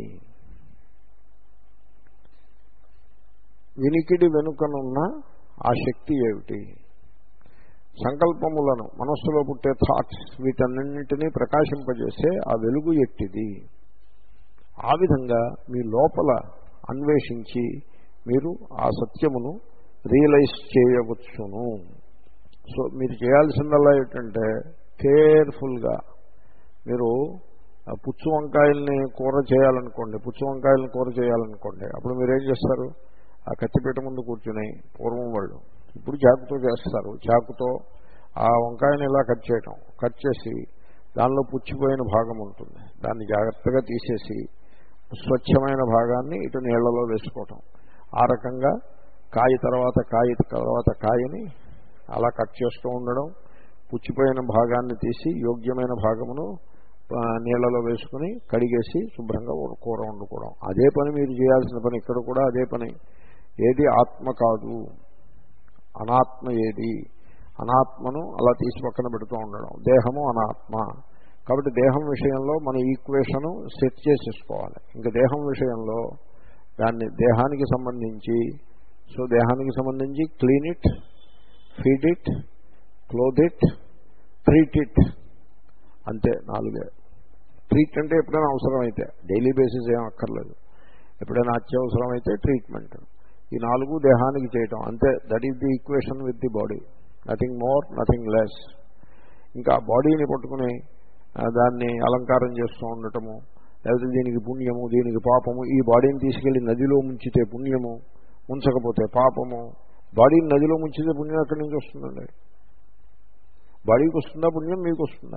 వినికిడి వెనుకనున్న ఆ శక్తి ఏమిటి, సంకల్పములను మనస్సులో పుట్టే థాట్స్ వీటన్నింటినీ ప్రకాశింపజేసే ఆ వెలుగు ఎట్టిది. ఆ విధంగా మీ లోపల అన్వేషించి మీరు ఆ సత్యమును రియలైజ్ చేయవచ్చును. సో మీరు చేయాల్సిందల్లా ఏంటంటే కేర్ఫుల్గా మీరు పుచ్చు వంకాయల్ని కూర చేయాలనుకోండి, పుచ్చు వంకాయలని కూర చేయాలనుకోండి, అప్పుడు మీరేం చేస్తారు? ఆ కత్తిపీట ముందు కూర్చుని, పూర్వం వాళ్ళు ఇప్పుడు చాకుతో చేస్తారు, చాకుతో ఆ వంకాయని ఇలా కట్ చేయటం, కట్ చేసి దానిలో పుచ్చిపోయిన భాగం ఉంటుంది, దాన్ని జాగ్రత్తగా తీసేసి స్వచ్ఛమైన భాగాన్ని ఇటు నీళ్లలో వేసుకోవటం. ఆ రకంగా కాయ తర్వాత కాయ తర్వాత కాయని అలా కట్ చేస్తూ ఉండడం, పుచ్చిపోయిన భాగాన్ని తీసి యోగ్యమైన భాగమును నీళ్లలో వేసుకుని కడిగేసి శుభ్రంగా కూర వండుకోవడం. అదే పని మీరు చేయాల్సిన పని. ఇక్కడ కూడా అదే పని. ఏది ఆత్మ కాదు, అనాత్మ ఏది, అనాత్మను అలా తీసి పక్కన పెడుతూ ఉండడం. దేహము అనాత్మ. కాబట్టి దేహం విషయంలో మన ఈక్వేషను సెట్ చేసేసుకోవాలి. ఇంకా దేహం విషయంలో దాన్ని దేహానికి సంబంధించి, సో దేహానికి సంబంధించి clean it, feed it, cloth it, treat it, అంతే. నాలుగే. ట్రీట్ అంటే ఎప్పుడైనా అవసరమైతే, డైలీ బేసిస్ ఏం అక్కర్లేదు, ఎప్పుడైనా అత్యవసరం అయితే ట్రీట్మెంట్. ఈ నాలుగు దేహానికి చేయటం అంతే. That is the equation with the body, nothing more nothing less. ఇంకా బాడీని పట్టుకుని దాన్ని అలంకారం చేస్తూ ఉండటము, లేకపోతే దీనికి పుణ్యము దీనికి పాపము, ఈ బాడీని తీసుకెళ్లి నదిలో ముంచితే పుణ్యము, ముంచకపోతే పాపము. బాడీని నదిలో ముంచితే పుణ్యం ఎక్కడి నుంచి వస్తుందండి? బాడీకి వస్తుందా పుణ్యం, మీకు వస్తుందా?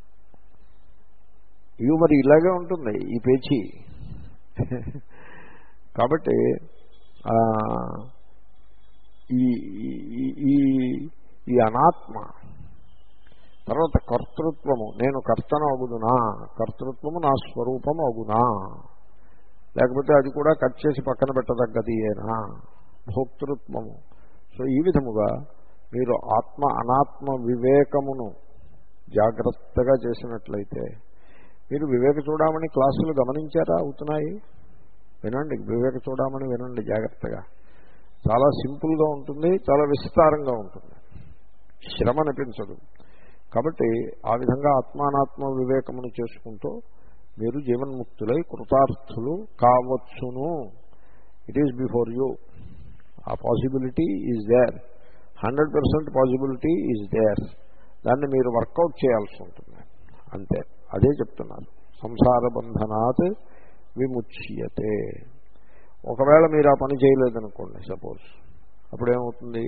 ఇవి మరి ఇలాగే ఉంటుంది ఈ పేచీ. కాబట్టి ఈ ఈ ఈ అనాత్మ, తర్వాత కర్తృత్వము, నేను కర్తను అగుదునా, కర్తృత్వము నా స్వరూపము అగునా, లేకపోతే అది కూడా కట్ చేసి పక్కన పెట్టదగ్గది ఏనా, భోక్తృత్వము. సో ఈ విధముగా మీరు ఆత్మ అనాత్మ వివేకమును జాగ్రత్తగా చేసినట్లయితే, మీరు వివేక చూడమని క్లాసులు గమనించారా? అవుతున్నాయి, వినండి. వివేక చూడమని వినండి జాగ్రత్తగా. చాలా సింపుల్గా ఉంటుంది, చాలా విస్తారంగా ఉంటుంది, శ్రమ అనిపించదు. కాబట్టి ఆ విధంగా ఆత్మానాత్మ వివేకమును చేసుకుంటూ మీరు జీవన్ముక్తులై కృతార్థులు కావచ్చును. It is before you. ఆ possibility is there, hundred percent possibility is there. దాన్ని మీరు వర్కౌట్ చేయాల్సి ఉంటుంది అంతే. అదే చెప్తున్నారు, సంసార బంధనాత్ విముచ్యతే. ఒకవేళ మీరు ఆ పని చేయలేదనుకోండి, సపోజ్, అప్పుడేమవుతుంది?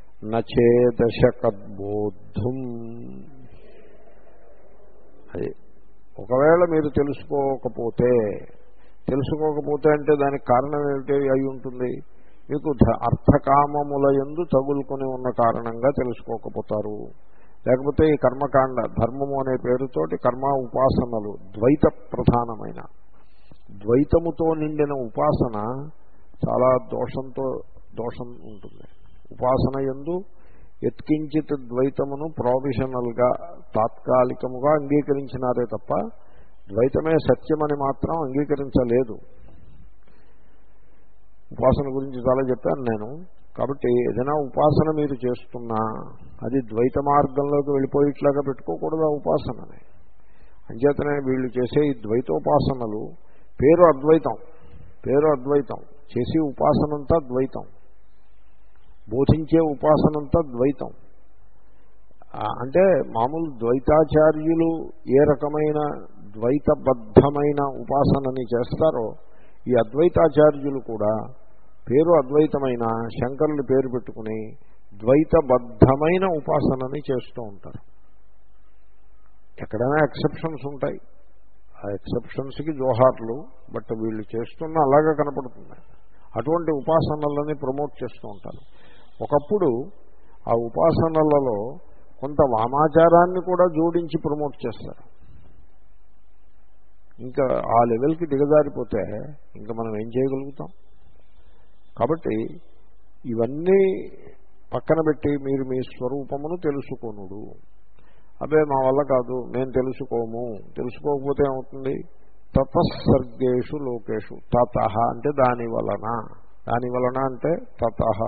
నచేదశకద్బోద్ధం. అది ఒకవేళ మీరు తెలుసుకోకపోతే, తెలుసుకోకపోతే అంటే దానికి కారణం ఏమిటి అయి ఉంటుంది? మీకు అర్థకామముల యందు తగులుకొని ఉన్న కారణంగా తెలుసుకోకపోతారు. లేకపోతే ఈ కర్మకాండ ధర్మము అనే పేరుతోటి కర్మ ఉపాసనలు ద్వైత ప్రధానమైన, ద్వైతముతో నిండిన ఉపాసన చాలా దోషంతో దోషం ఉంటుంది. ఉపాసన యందు ఎత్కించిత్ ద్వైతమును ప్రొవిజనల్గా తాత్కాలికముగా అంగీకరించినారే తప్ప ద్వైతమే సత్యమని మాత్రం అంగీకరించలేదు. ఉపాసన గురించి చాలా చెప్పాను నేను. కాబట్టి ఏదైనా ఉపాసన మీరు చేస్తున్నా అది ద్వైత మార్గంలోకి వెళ్ళిపోయేట్లాగా పెట్టుకోకూడదు ఆ ఉపాసనని. అంచేతనే వీళ్ళు చేసే ఈ ద్వైతోపాసనలు పేరు అద్వైతం, పేరు అద్వైతం, చేసే ఉపాసనంతా ద్వైతం, బోధించే ఉపాసనంతా ద్వైతం. అంటే మామూలు ద్వైతాచార్యులు ఏ రకమైన ద్వైతబద్ధమైన ఉపాసనని చేస్తారో ఈ అద్వైతాచార్యులు కూడా పేరు అద్వైతమైన శంకరుని పేరు పెట్టుకుని ద్వైతబద్ధమైన ఉపాసనని చేస్తూ ఉంటారు. ఎక్కడైనా ఎక్సెప్షన్స్ ఉంటాయి, ఆ ఎక్సెప్షన్స్కి జోహార్లు, బట్ వీళ్ళు చేస్తున్న అలాగే కనపడుతుంది. అటువంటి ఉపాసనలని ప్రమోట్ చేస్తూ ఉంటారు. ఒకప్పుడు ఆ ఉపాసనలలో కొంత వామాచారాన్ని కూడా జోడించి ప్రమోట్ చేస్తారు. ఇంకా ఆ లెవెల్కి దిగజారిపోతే ఇంకా మనం ఏం చేయగలుగుతాం? కాబట్టి ఇవన్నీ పక్కన పెట్టి మీరు మీ స్వరూపమును తెలుసుకొనుడు. అదే మా వల్ల కాదు, మేము తెలుసుకోము. తెలుసుకోకపోతే ఏమవుతుంది? తతస్సర్గేషు లోకేషు. తతః అంటే దాని వలన, దాని వలన అంటే తతః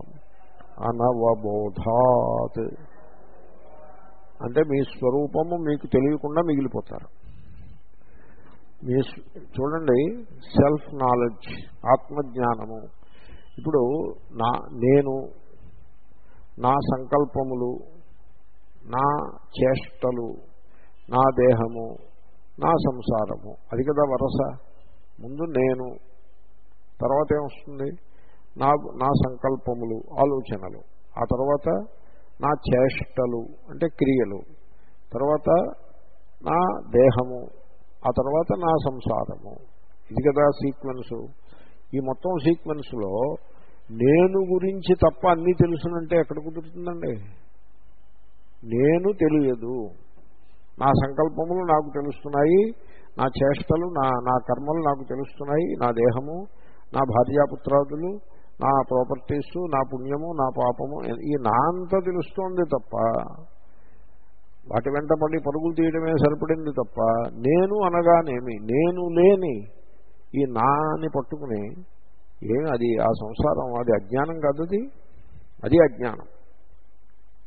అనవబోధాత్ అంటే మీ స్వరూపము మీకు తెలియకుండా మిగిలిపోతారు. మీ చూడండి, సెల్ఫ్ నాలెడ్జ్, ఆత్మజ్ఞానము. ఇప్పుడు నా నేను, నా సంకల్పములు, నా చేష్టలు, నా దేహము, నా సంసారము, అది కదా వరస. ముందు నేను, తర్వాత ఏమొస్తుంది? నా నా సంకల్పములు, ఆలోచనలు, ఆ తర్వాత నా చేష్టలు అంటే క్రియలు, తర్వాత నా దేహము, ఆ తర్వాత నా సంసారము. ఇది కదా సీక్వెన్సు. ఈ మొత్తం సీక్వెన్స్లో నేను గురించి తప్ప అన్నీ తెలుసునంటే ఎక్కడ కుదురుతుందండి? నేను తెలియదు. నా సంకల్పములు నాకు తెలుస్తున్నాయి, నా చేష్టలు, నా నా కర్మలు నాకు తెలుస్తున్నాయి, నా దేహము, నా భార్యాపుత్రాదులు, నా ప్రాపర్టీస్, నా పుణ్యము, నా పాపము, ఈ నా అంతా తెలుస్తోంది తప్ప, వాటి వెంట పడి పరుగులు తీయడమే సరిపడింది తప్ప నేను అనగానేమి, నేను లేని ఈ నాని పట్టుకుని ఏమి అది ఆ సంసారం, అది అజ్ఞానం కాదు, అది అది అజ్ఞానం.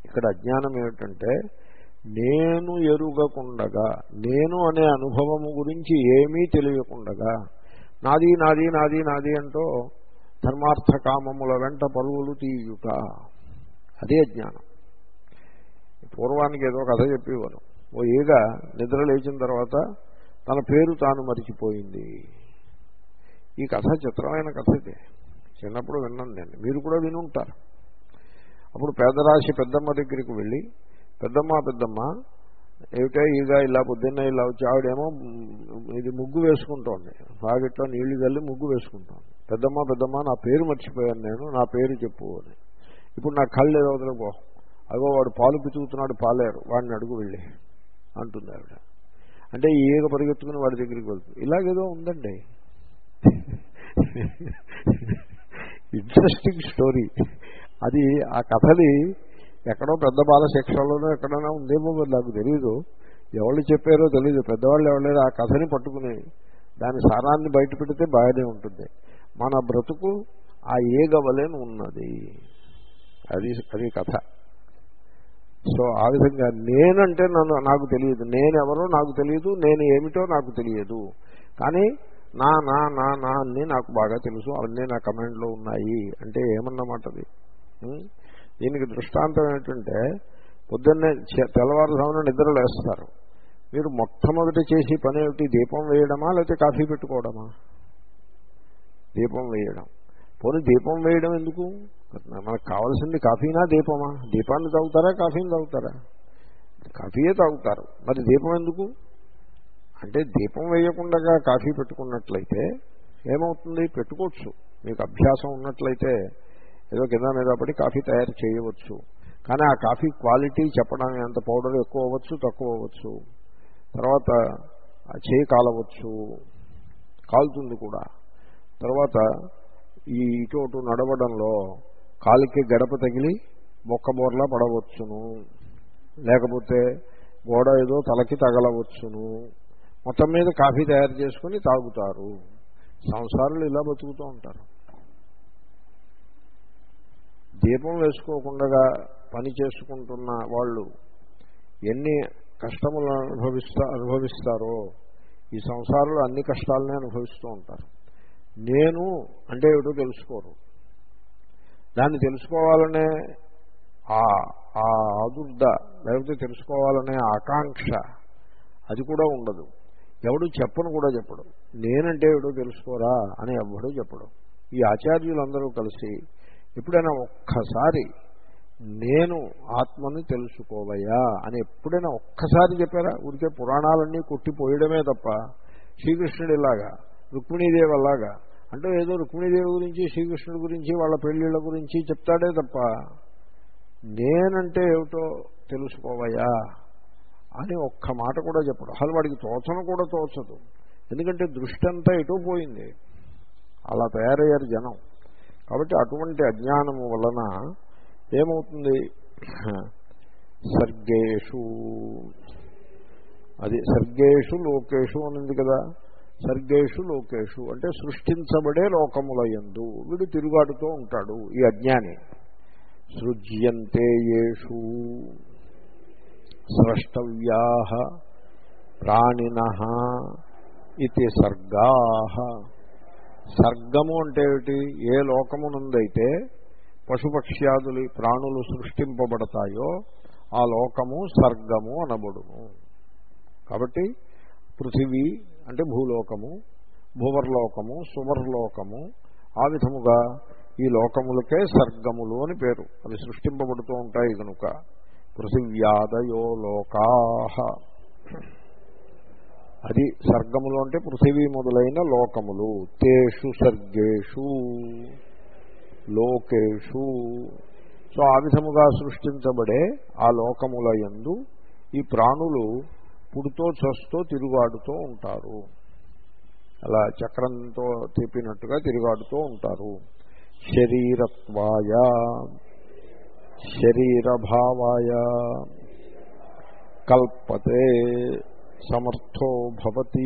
ఇక్కడ అజ్ఞానం ఏమిటంటే నేను ఎరుగకుండగా, నేను అనే అనుభవము గురించి ఏమీ తెలియకుండగా నాది నాది నాది నాది అంటూ ధర్మార్థ కామముల వెంట పరుగులు తీయుట, అదే అజ్ఞానం. పూర్వానికి ఏదో కథ చెప్పేవారు. ఓ ఈగ నిద్ర లేచిన తర్వాత తన పేరు తాను మరిచిపోయింది. ఈ కథ చిత్రమైన కథ ఇది, చిన్నప్పుడు విన్నాను నేను, మీరు కూడా వినుంటారు. అప్పుడు పేదరాశి పెద్దమ్మ దగ్గరికి వెళ్ళి, పెద్దమ్మ పెద్దమ్మ ఏమిటో ఈగ ఇలా పొద్దున్న ఇలా వచ్చి, ఆవిడేమో ఇది ముగ్గు వేసుకుంటోంది, బాగిట్లో నీళ్లు చల్లి ముగ్గు వేసుకుంటోంది. పెద్దమ్మ పెద్దమ్మ నా పేరు మర్చిపోయాను నేను, నా పేరు చెప్పు అని. ఇప్పుడు నా కళ్ళు ఏదో వదలబో, అగో వాడు పాలు పితుకుతున్నాడు, పాలేరు, వాడిని అడుగు వెళ్ళి అంటుంది ఆవిడ. అంటే ఈ ఈగ పరిగెత్తుకుని వాడి దగ్గరికి వెళ్తుంది. ఇలాగేదో ఉందండి, ఇంట్రెస్టింగ్ స్టోరీ అది. ఆ కథని ఎక్కడో పెద్ద బాల శిక్షలోనో ఎక్కడైనా ఉందేమో మరి నాకు తెలీదు, ఎవరు చెప్పారో తెలీదు. పెద్దవాళ్ళు ఎవరు ఆ కథని పట్టుకుని దాని సారాన్ని బయట పెడితే బాగానే ఉంటుంది. మన బ్రతుకు ఆ ఈగ వలెను ఉన్నది, అది అది కథ. సో ఆ విధంగా నేనంటే నన్ను నాకు తెలియదు, నేనెవరో నాకు తెలియదు, నేను ఏమిటో నాకు తెలియదు, కానీ నా నా నా నా అన్నీ నాకు బాగా తెలుసు, అవన్నీ నా కమాండ్లో ఉన్నాయి అంటే ఏమన్నమాట అది. దీనికి దృష్టాంతం ఏంటంటే, పొద్దున్నే తెల్లవారుజామున నిద్రలు వేస్తారు, మీరు మొట్టమొదటి చేసి పని ఏమిటి? దీపం వేయడమా లేకపోతే కాఫీ పెట్టుకోవడమా? దీపం వేయడం. పోనీ దీపం వేయడం ఎందుకు? మనకు కావాల్సింది కాఫీనా దీపమా? దీపాన్ని తాగుతారా కాఫీని తాగుతారా? కాఫీయే తాగుతారు, మరి దీపం ఎందుకు అంటే దీపం వేయకుండా కాఫీ పెట్టుకున్నట్లయితే ఏమవుతుంది? పెట్టుకోవచ్చు, మీకు అభ్యాసం ఉన్నట్లయితే ఏదో కింద మీద పడి కాఫీ తయారు చేయవచ్చు. కానీ ఆ కాఫీ క్వాలిటీ చెప్పడానికి అంత పౌడర్ ఎక్కువ అవ్వచ్చు, తక్కువ అవ్వచ్చు, తర్వాత చేయి కాలవచ్చు, కాలుతుంది కూడా. తర్వాత ఈ ఇటు అటు నడవడంలో కాలికి గడప తగిలి బొక్కబోర్లా పడవచ్చును, లేకపోతే గోడ ఏదో తలకి తగలవచ్చును. మొత్తం మీద కాఫీ తయారు చేసుకుని తాగుతారు. సంసారాలు ఇలా బతుకుతూ ఉంటారు. దీపం వేసుకోకుండా పని చేసుకుంటున్న వాళ్ళు ఎన్ని కష్టములు అనుభవిస్తా అనుభవిస్తారో ఈ సంసారంలో అన్ని కష్టాలనే అనుభవిస్తూ ఉంటారు. నేను అంటే ఏమిటో తెలుసుకోరు. దాన్ని తెలుసుకోవాలనే ఆ ఆదుర్ద, లేకపోతే తెలుసుకోవాలనే ఆకాంక్ష అది కూడా ఉండదు. ఎవడు చెప్పను కూడా చెప్పడు. నేనంటే ఏమిటో తెలుసుకోరా అని ఎవడూ చెప్పడు. ఈ ఆచార్యులందరూ కలిసి ఎప్పుడైనా ఒక్కసారి నేను ఆత్మని తెలుసుకోవయ్యా అని ఎప్పుడైనా ఒక్కసారి చెప్పారా? ఊరికే పురాణాలన్నీ కొట్టిపోయడమే తప్ప, శ్రీకృష్ణుడు ఇలాగా, రుక్మిణీదేవి అలాగా అంటే ఏదో రుక్మిణీదేవి గురించి శ్రీకృష్ణుడి గురించి వాళ్ళ పెళ్ళిళ్ళ గురించి చెప్తాడే తప్ప నేనంటే ఏమిటో తెలుసుకోవయ్యా అని ఒక్క మాట కూడా చెప్పడు. అసలు వాడికి తోచను కూడా తోచదు. ఎందుకంటే దృష్టి అంతా ఎటో పోయింది. అలా తయారయ్యారు జనం. కాబట్టి అటువంటి అజ్ఞానము వలన ఏమవుతుంది? సర్గేషు, అది సర్గేషు లోకేషు అనింది కదా. సర్గేషు లోకేషు అంటే సృష్టించబడే లోకముల యందు వీడు తిరుగాడుతూ ఉంటాడు ఈ అజ్ఞాని. సృజ్యంతే యేషు స్రష్టవ్యాః ప్రాణినః ఇతి సర్గాః. సర్గము అంటే ఏమిటి? ఏ లోకమునందైతే పశుపక్ష్యాదులు ప్రాణులు సృష్టింపబడతాయో ఆ లోకము సర్గము అనబడును. కాబట్టి పృథివీ అంటే భూలోకము, భువర్లోకము, సువర్లోకము, ఆ విధముగా ఈ లోకములకే సర్గములు అని పేరు. అవి సృష్టింపబడుతూ ఉంటాయి కనుక పృథివ్యాదయో లోకాః. అది సర్గములు అంటే పృథివీ మొదలైన లోకములు. తేషు సర్గేషు లోకేషు. సో ఆ విధముగా సృష్టించబడే ఆ లోకముల యందు ఈ ప్రాణులు పుడుతో చస్తూ తిరుగాడుతూ ఉంటారు. అలా చక్రంతో తిప్పినట్టుగా తిరుగాడుతూ ఉంటారు. శరీరత్వాయ శరీరభావాయ కల్పతే సమర్థో భవతి.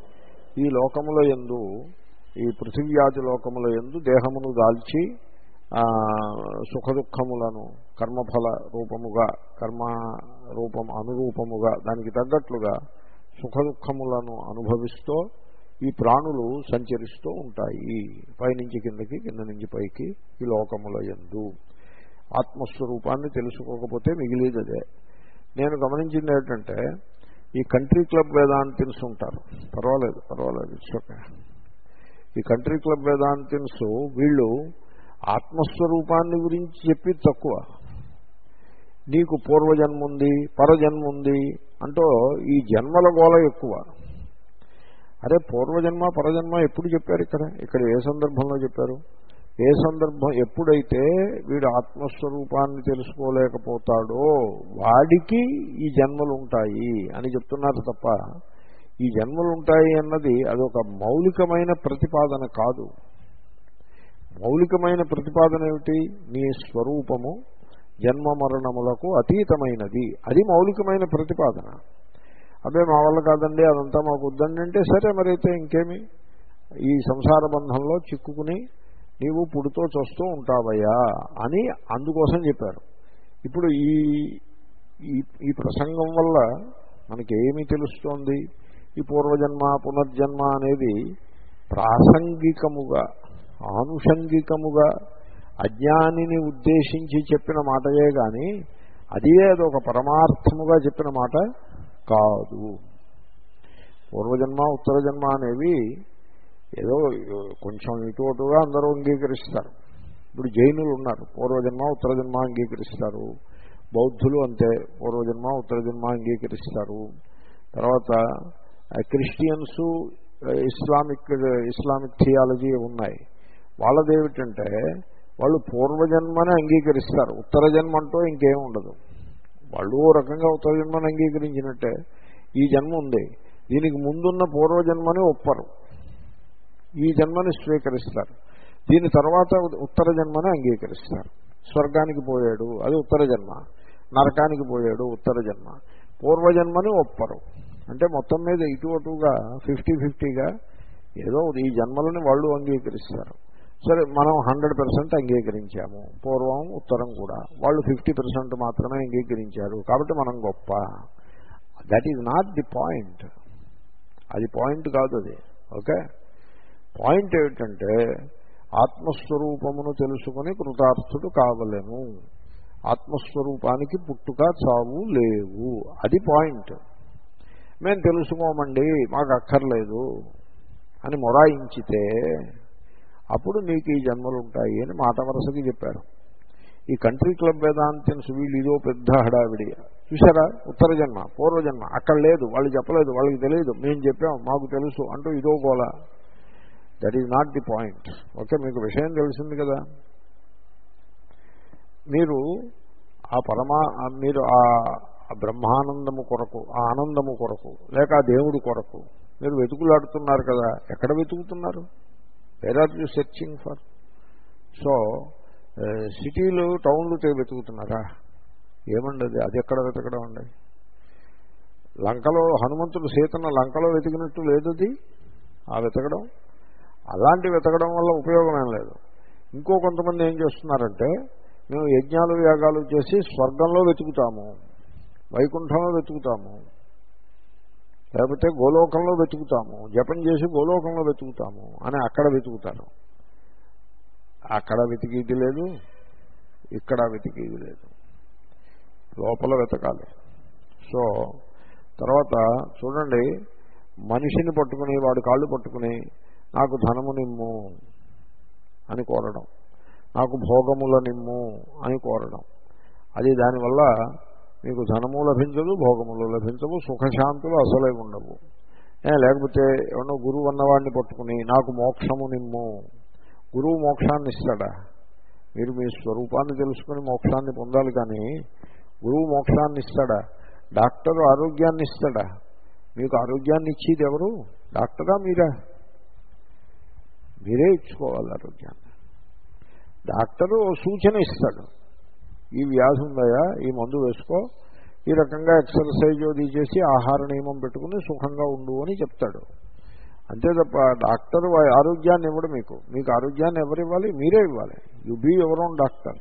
ఈ లోకముల యందు, ఈ పృథివ్యాది లోకముల యందు దేహమును దాల్చి సుఖ దుఃఖములను కర్మఫల రూపముగా కర్మ రూపం అనురూపముగా దానికి తగ్గట్లుగా సుఖ దుఃఖములను అనుభవిస్తూ ఈ ప్రాణులు సంచరిస్తూ ఉంటాయి. పైనుంచి కిందకి, కింద నుంచి పైకి ఈ లోకముల యందు. ఆత్మస్వరూపాన్ని తెలుసుకోకపోతే మిగిలేది అదే. నేను గమనించింది ఏంటంటే ఈ కంట్రీ క్లబ్ వేదాంతిన్స్ ఉంటారు, పర్వాలేదు పర్వాలేదు ఇట్స్ ఓకే. ఈ కంట్రీ క్లబ్ వేదాంతిన్స్ వీళ్ళు ఆత్మస్వరూపాన్ని గురించి చెప్పి తక్కువ. నీకు పూర్వజన్మ ఉంది, పరజన్మ ఉంది అంటూ ఈ జన్మల గోళ ఎక్కువ. అరే పూర్వజన్మ పరజన్మ ఎప్పుడు చెప్పారు? ఇక్కడ ఇక్కడ ఏ సందర్భంలో చెప్పారు? ఏ సందర్భం ఎప్పుడైతే వీడు ఆత్మస్వరూపాన్ని తెలుసుకోలేకపోతాడో వాడికి ఈ జన్మలు ఉంటాయి అని చెప్తున్నారు తప్ప ఈ జన్మలు ఉంటాయి అన్నది అదొక మౌలికమైన ప్రతిపాదన కాదు. మౌలికమైన ప్రతిపాదన ఏమిటి? నీ స్వరూపము జన్మ మరణములకు అతీతమైనది, అది మౌలికమైన ప్రతిపాదన. అదే మా వల్ల కాదండి, అదంతా మాకు వద్దండి అంటే సరే మరైతే ఇంకేమి, ఈ సంసార బంధంలో చిక్కుకుని నీవు పుడుతో చస్తూ ఉంటావయ్యా అని అందుకోసం చెప్పారు. ఇప్పుడు ఈ ఈ ప్రసంగం వల్ల మనకి ఏమి తెలుస్తోంది? ఈ పూర్వజన్మ పునర్జన్మ అనేది ప్రాసంగికముగా ఆనుషంగికముగా అజ్ఞానిని ఉద్దేశించి చెప్పిన మాటయే కానీ అదే అదొక పరమార్థముగా చెప్పిన మాట కాదు. పూర్వజన్మ ఉత్తర జన్మ అనేవి ఏదో కొంచెం ఇటు అటుగా అందరూ అంగీకరిస్తారు. ఇప్పుడు జైనులు ఉన్నారు, పూర్వజన్మ ఉత్తర జన్మ అంగీకరిస్తారు. బౌద్ధులు అంతే, పూర్వజన్మ ఉత్తర జన్మ అంగీకరిస్తారు. తర్వాత క్రిస్టియన్స్, ఇస్లామిక్ ఇస్లామిక్ థియాలజీ ఉన్నాయి. వాళ్ళదేమిటంటే వాళ్ళు పూర్వజన్మని అంగీకరిస్తారు, ఉత్తర జన్మ అంటూ ఇంకేం ఉండదు. వాళ్ళు ఓ రకంగా ఉత్తర జన్మని అంగీకరించినట్టే ఈ జన్మ ఉంది, దీనికి ముందున్న పూర్వజన్మని ఒప్పరు, ఈ జన్మని స్వీకరిస్తారు. దీని తర్వాత ఉత్తర జన్మని అంగీకరిస్తారు. స్వర్గానికి పోయాడు అది ఉత్తర జన్మ, నరకానికి పోయాడు ఉత్తర జన్మ, పూర్వజన్మని ఒప్పరు. అంటే మొత్తం మీద ఇటు అటుగా ఫిఫ్టీ ఫిఫ్టీగా ఏదో ఈ జన్మలని వాళ్ళు అంగీకరిస్తారు. సరే మనం హండ్రెడ్ పర్సెంట్ అంగీకరించాము, పూర్వం ఉత్తరం కూడా, వాళ్ళు ఫిఫ్టీ పర్సెంట్ మాత్రమే అంగీకరించారు కాబట్టి మనం గొప్ప. That is not the point, అది పాయింట్ కాదు అది. ఓకే, పాయింట్ ఏమిటంటే ఆత్మస్వరూపమును తెలుసుకుని కృతార్థుడు కావలేము, ఆత్మస్వరూపానికి పుట్టుక చావు లేవు, అది పాయింట్. మేము తెలుసుకోమండి మాకు అక్కర్లేదు అని మొరాయించితే అప్పుడు మీకు ఈ జన్మలు ఉంటాయి అని మాట వరుసకి చెప్పారు. ఈ కంట్రీ క్లబ్ వేదాంతిన్స్ వీళ్ళు ఇదో పెద్ద హడావిడి. చూసారా, ఉత్తర జన్మ పూర్వజన్మ అక్కడ లేదు, వాళ్ళు చెప్పలేదు, వాళ్ళకి తెలియదు, మేము చెప్పాం మాకు తెలుసు అంటూ ఇదో గోల. That is not the point. Okay, మీకు విషయం తెలిసింది కదా. మీరు ఆ పరమా మీరు ఆ బ్రహ్మానందము కొరకు, ఆ ఆనందము కొరకు, లేక ఆ దేవుడి కొరకు మీరు వెతుకులాడుతున్నారు కదా. ఎక్కడ వెతుకుతున్నారు? Where are you searching for? So సిటీలు టౌన్లు వెతుకుతున్నారా? ఏమండి అది అది ఎక్కడ వెతకడం అండి? లంకలో హనుమంతుడు సీతను లంకలో వెతికినట్టు లేదు అది ఆ వెతకడం. అలాంటి వెతకడం వల్ల ఉపయోగం ఏం లేదు. ఇంకో కొంతమంది ఏం చేస్తున్నారంటే మేము యజ్ఞాలు యాగాలు చేసి స్వర్గంలో వెతుకుతాము, వైకుంఠంలో వెతుకుతాము, లేకపోతే గోలోకంలో వెతుకుతాము, జపం చేసి గోలోకంలో వెతుకుతాము అని అక్కడ వెతుకుతారు. అక్కడ వెతికేది లేదు, ఇక్కడ వెతికేది లేదు, లోపల వెతకాలి. సో తర్వాత చూడండి, మనిషిని పట్టుకుని వాడు కాళ్ళు పట్టుకుని నాకు ధనము నిమ్ము అని కోరడం, నాకు భోగముల నిమ్ము అని కోరడం, అది దానివల్ల మీకు ధనము లభించదు, భోగములు లభించవు, సుఖశాంతులు అసలే ఉండవు. లేకపోతే ఎవరో గురువు అన్నవాడిని పట్టుకుని నాకు మోక్షము నిమ్ము, గురువు మోక్షాన్ని ఇస్తాడా? మీరు మీ స్వరూపాన్ని తెలుసుకుని మోక్షాన్ని పొందాలి కానీ గురువు మోక్షాన్ని ఇస్తాడా? డాక్టరు ఆరోగ్యాన్ని ఇస్తాడా? మీకు ఆరోగ్యాన్ని ఇచ్చేది ఎవరు? డాక్టరా మీరా? మీరే ఇచ్చుకోవాలి ఆరోగ్యాన్ని. డాక్టరు సూచన ఇస్తాడు, ఈ వ్యాధి ఉందయా ఈ మందు వేసుకో, ఈ రకంగా ఎక్సర్సైజ్ అది చేసి ఆహార నియమం పెట్టుకుని సుఖంగా ఉండు అని చెప్తాడు. అంతే తప్ప డాక్టర్ ఆరోగ్యాన్ని ఇవ్వడు. మీకు మీకు ఆరోగ్యాన్ని ఎవరు ఇవ్వాలి? మీరే ఇవ్వాలి. You be your own doctor,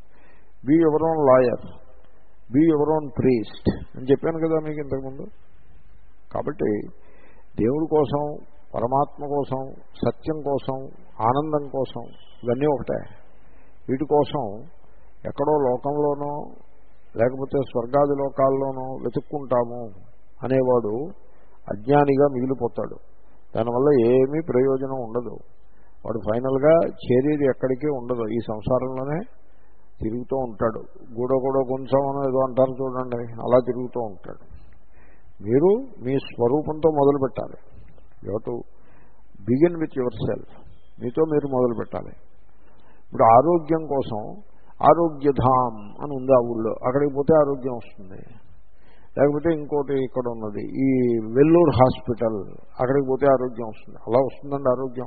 be your own lawyer, be your own priest అని చెప్పాను కదా మీకు ఇంతకుముందు. కాబట్టి దేవుడి కోసం, పరమాత్మ కోసం, సత్యం కోసం, ఆనందం కోసం ఇవన్నీ ఒకటే. వీటి కోసం ఎక్కడో లోకంలోనో లేకపోతే స్వర్గాది లోకాల్లోనో వెతుక్కుంటాము అనేవాడు అజ్ఞానిగా మిగిలిపోతాడు. దానివల్ల ఏమీ ప్రయోజనం ఉండదు. వాడు ఫైనల్గా చేరేది ఎక్కడికి ఉండదు. ఈ సంసారంలోనే తిరుగుతూ ఉంటాడు. గూడ కూడా కొంచెం ఏదో అంటారు చూడండి, అలా తిరుగుతూ ఉంటాడు. మీరు మీ స్వరూపంతో మొదలు పెట్టాలి. You to begin with yourself. మీతో మీరు మొదలు పెట్టాలి. ఇప్పుడు ఆరోగ్యం కోసం ఆరోగ్యధామ్ అని ఉంది ఆ ఊళ్ళో, అక్కడికి పోతే ఆరోగ్యం వస్తుంది. లేకపోతే ఇంకోటి ఇక్కడ ఉన్నది ఈ వెల్లూరు హాస్పిటల్, అక్కడికి పోతే ఆరోగ్యం వస్తుంది. అలా వస్తుందండి ఆరోగ్యం?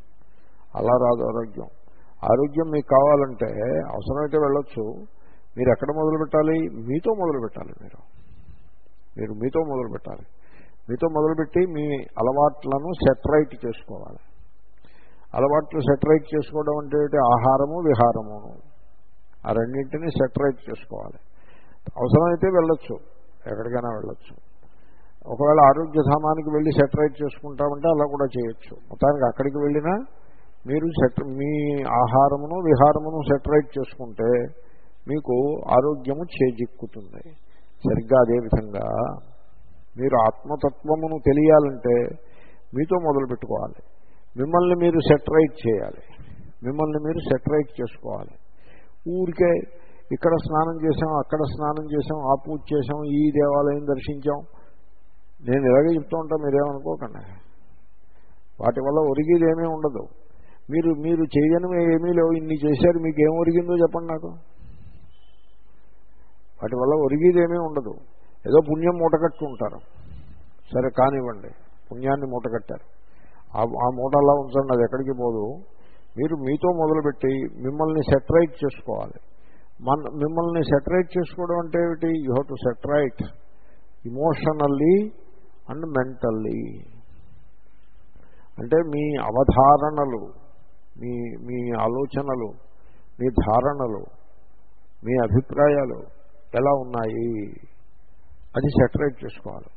అలా రాదు ఆరోగ్యం. ఆరోగ్యం మీకు కావాలంటే అవసరమైతే వెళ్ళొచ్చు. మీరు ఎక్కడ మొదలు పెట్టాలి? మీతో మొదలు పెట్టాలి. మీరు మీరు మీతో మొదలు పెట్టాలి. మీతో మొదలుపెట్టి మీ అలవాట్లను సెటరైట్ చేసుకోవాలి. అలవాట్లు సెటరైట్ చేసుకోవడం అంటే ఆహారము విహారమును, ఆ రెండింటినీ సెటరైట్ చేసుకోవాలి. అవసరమైతే వెళ్ళొచ్చు, ఎక్కడికైనా వెళ్ళొచ్చు. ఒకవేళ ఆరోగ్యధామానికి వెళ్ళి సెటరైట్ చేసుకుంటామంటే అలా కూడా చేయొచ్చు. మొత్తానికి అక్కడికి వెళ్ళినా మీరు సెట మీ ఆహారమును విహారమును సెటరైట్ చేసుకుంటే మీకు ఆరోగ్యము చేజిక్కుతుంది. సరిగ్గా అదేవిధంగా మీరు ఆత్మతత్వమును తెలియాలంటే మీతో మొదలు పెట్టుకోవాలి. మిమ్మల్ని మీరు సెటరైట్ చేయాలి. మిమ్మల్ని మీరు సెటరైట్ చేసుకోవాలి. ఊరికే ఇక్కడ స్నానం చేసాం, అక్కడ స్నానం చేసాం, ఆ పూజ చేసాం, ఈ దేవాలయం దర్శించాం, నేను ఇలాగే చెప్తూ ఉంటాను, మీరేమనుకోకండి. వాటి వల్ల ఒరిగేది ఏమీ ఉండదు. మీరు మీరు చేయనివి ఏమీ లేవు. ఇన్ని చేశారు, మీకు ఏం ఒరిగిందో చెప్పండి నాకు. వాటి వల్ల ఒరిగేది ఏమీ ఉండదు. ఏదో పుణ్యం మూటకట్టి ఉంటారు. సరే కానివ్వండి, పుణ్యాన్ని మూటకట్టారు. ఆ మూట అలా ఉంచండి, అది ఎక్కడికి పోదు. మీరు మీతో మొదలుపెట్టి మిమ్మల్ని సెటరైట్ చేసుకోవాలి. మన మిమ్మల్ని సెటరైట్ చేసుకోవడం అంటే ఏమిటి? You have to set right emotionally and mentally. అంటే మీ అవధారణలు, మీ మీ ఆలోచనలు, మీ ధారణలు, మీ అభిప్రాయాలు ఎలా ఉన్నాయి అది సెటరైట్ చేసుకోవాలి.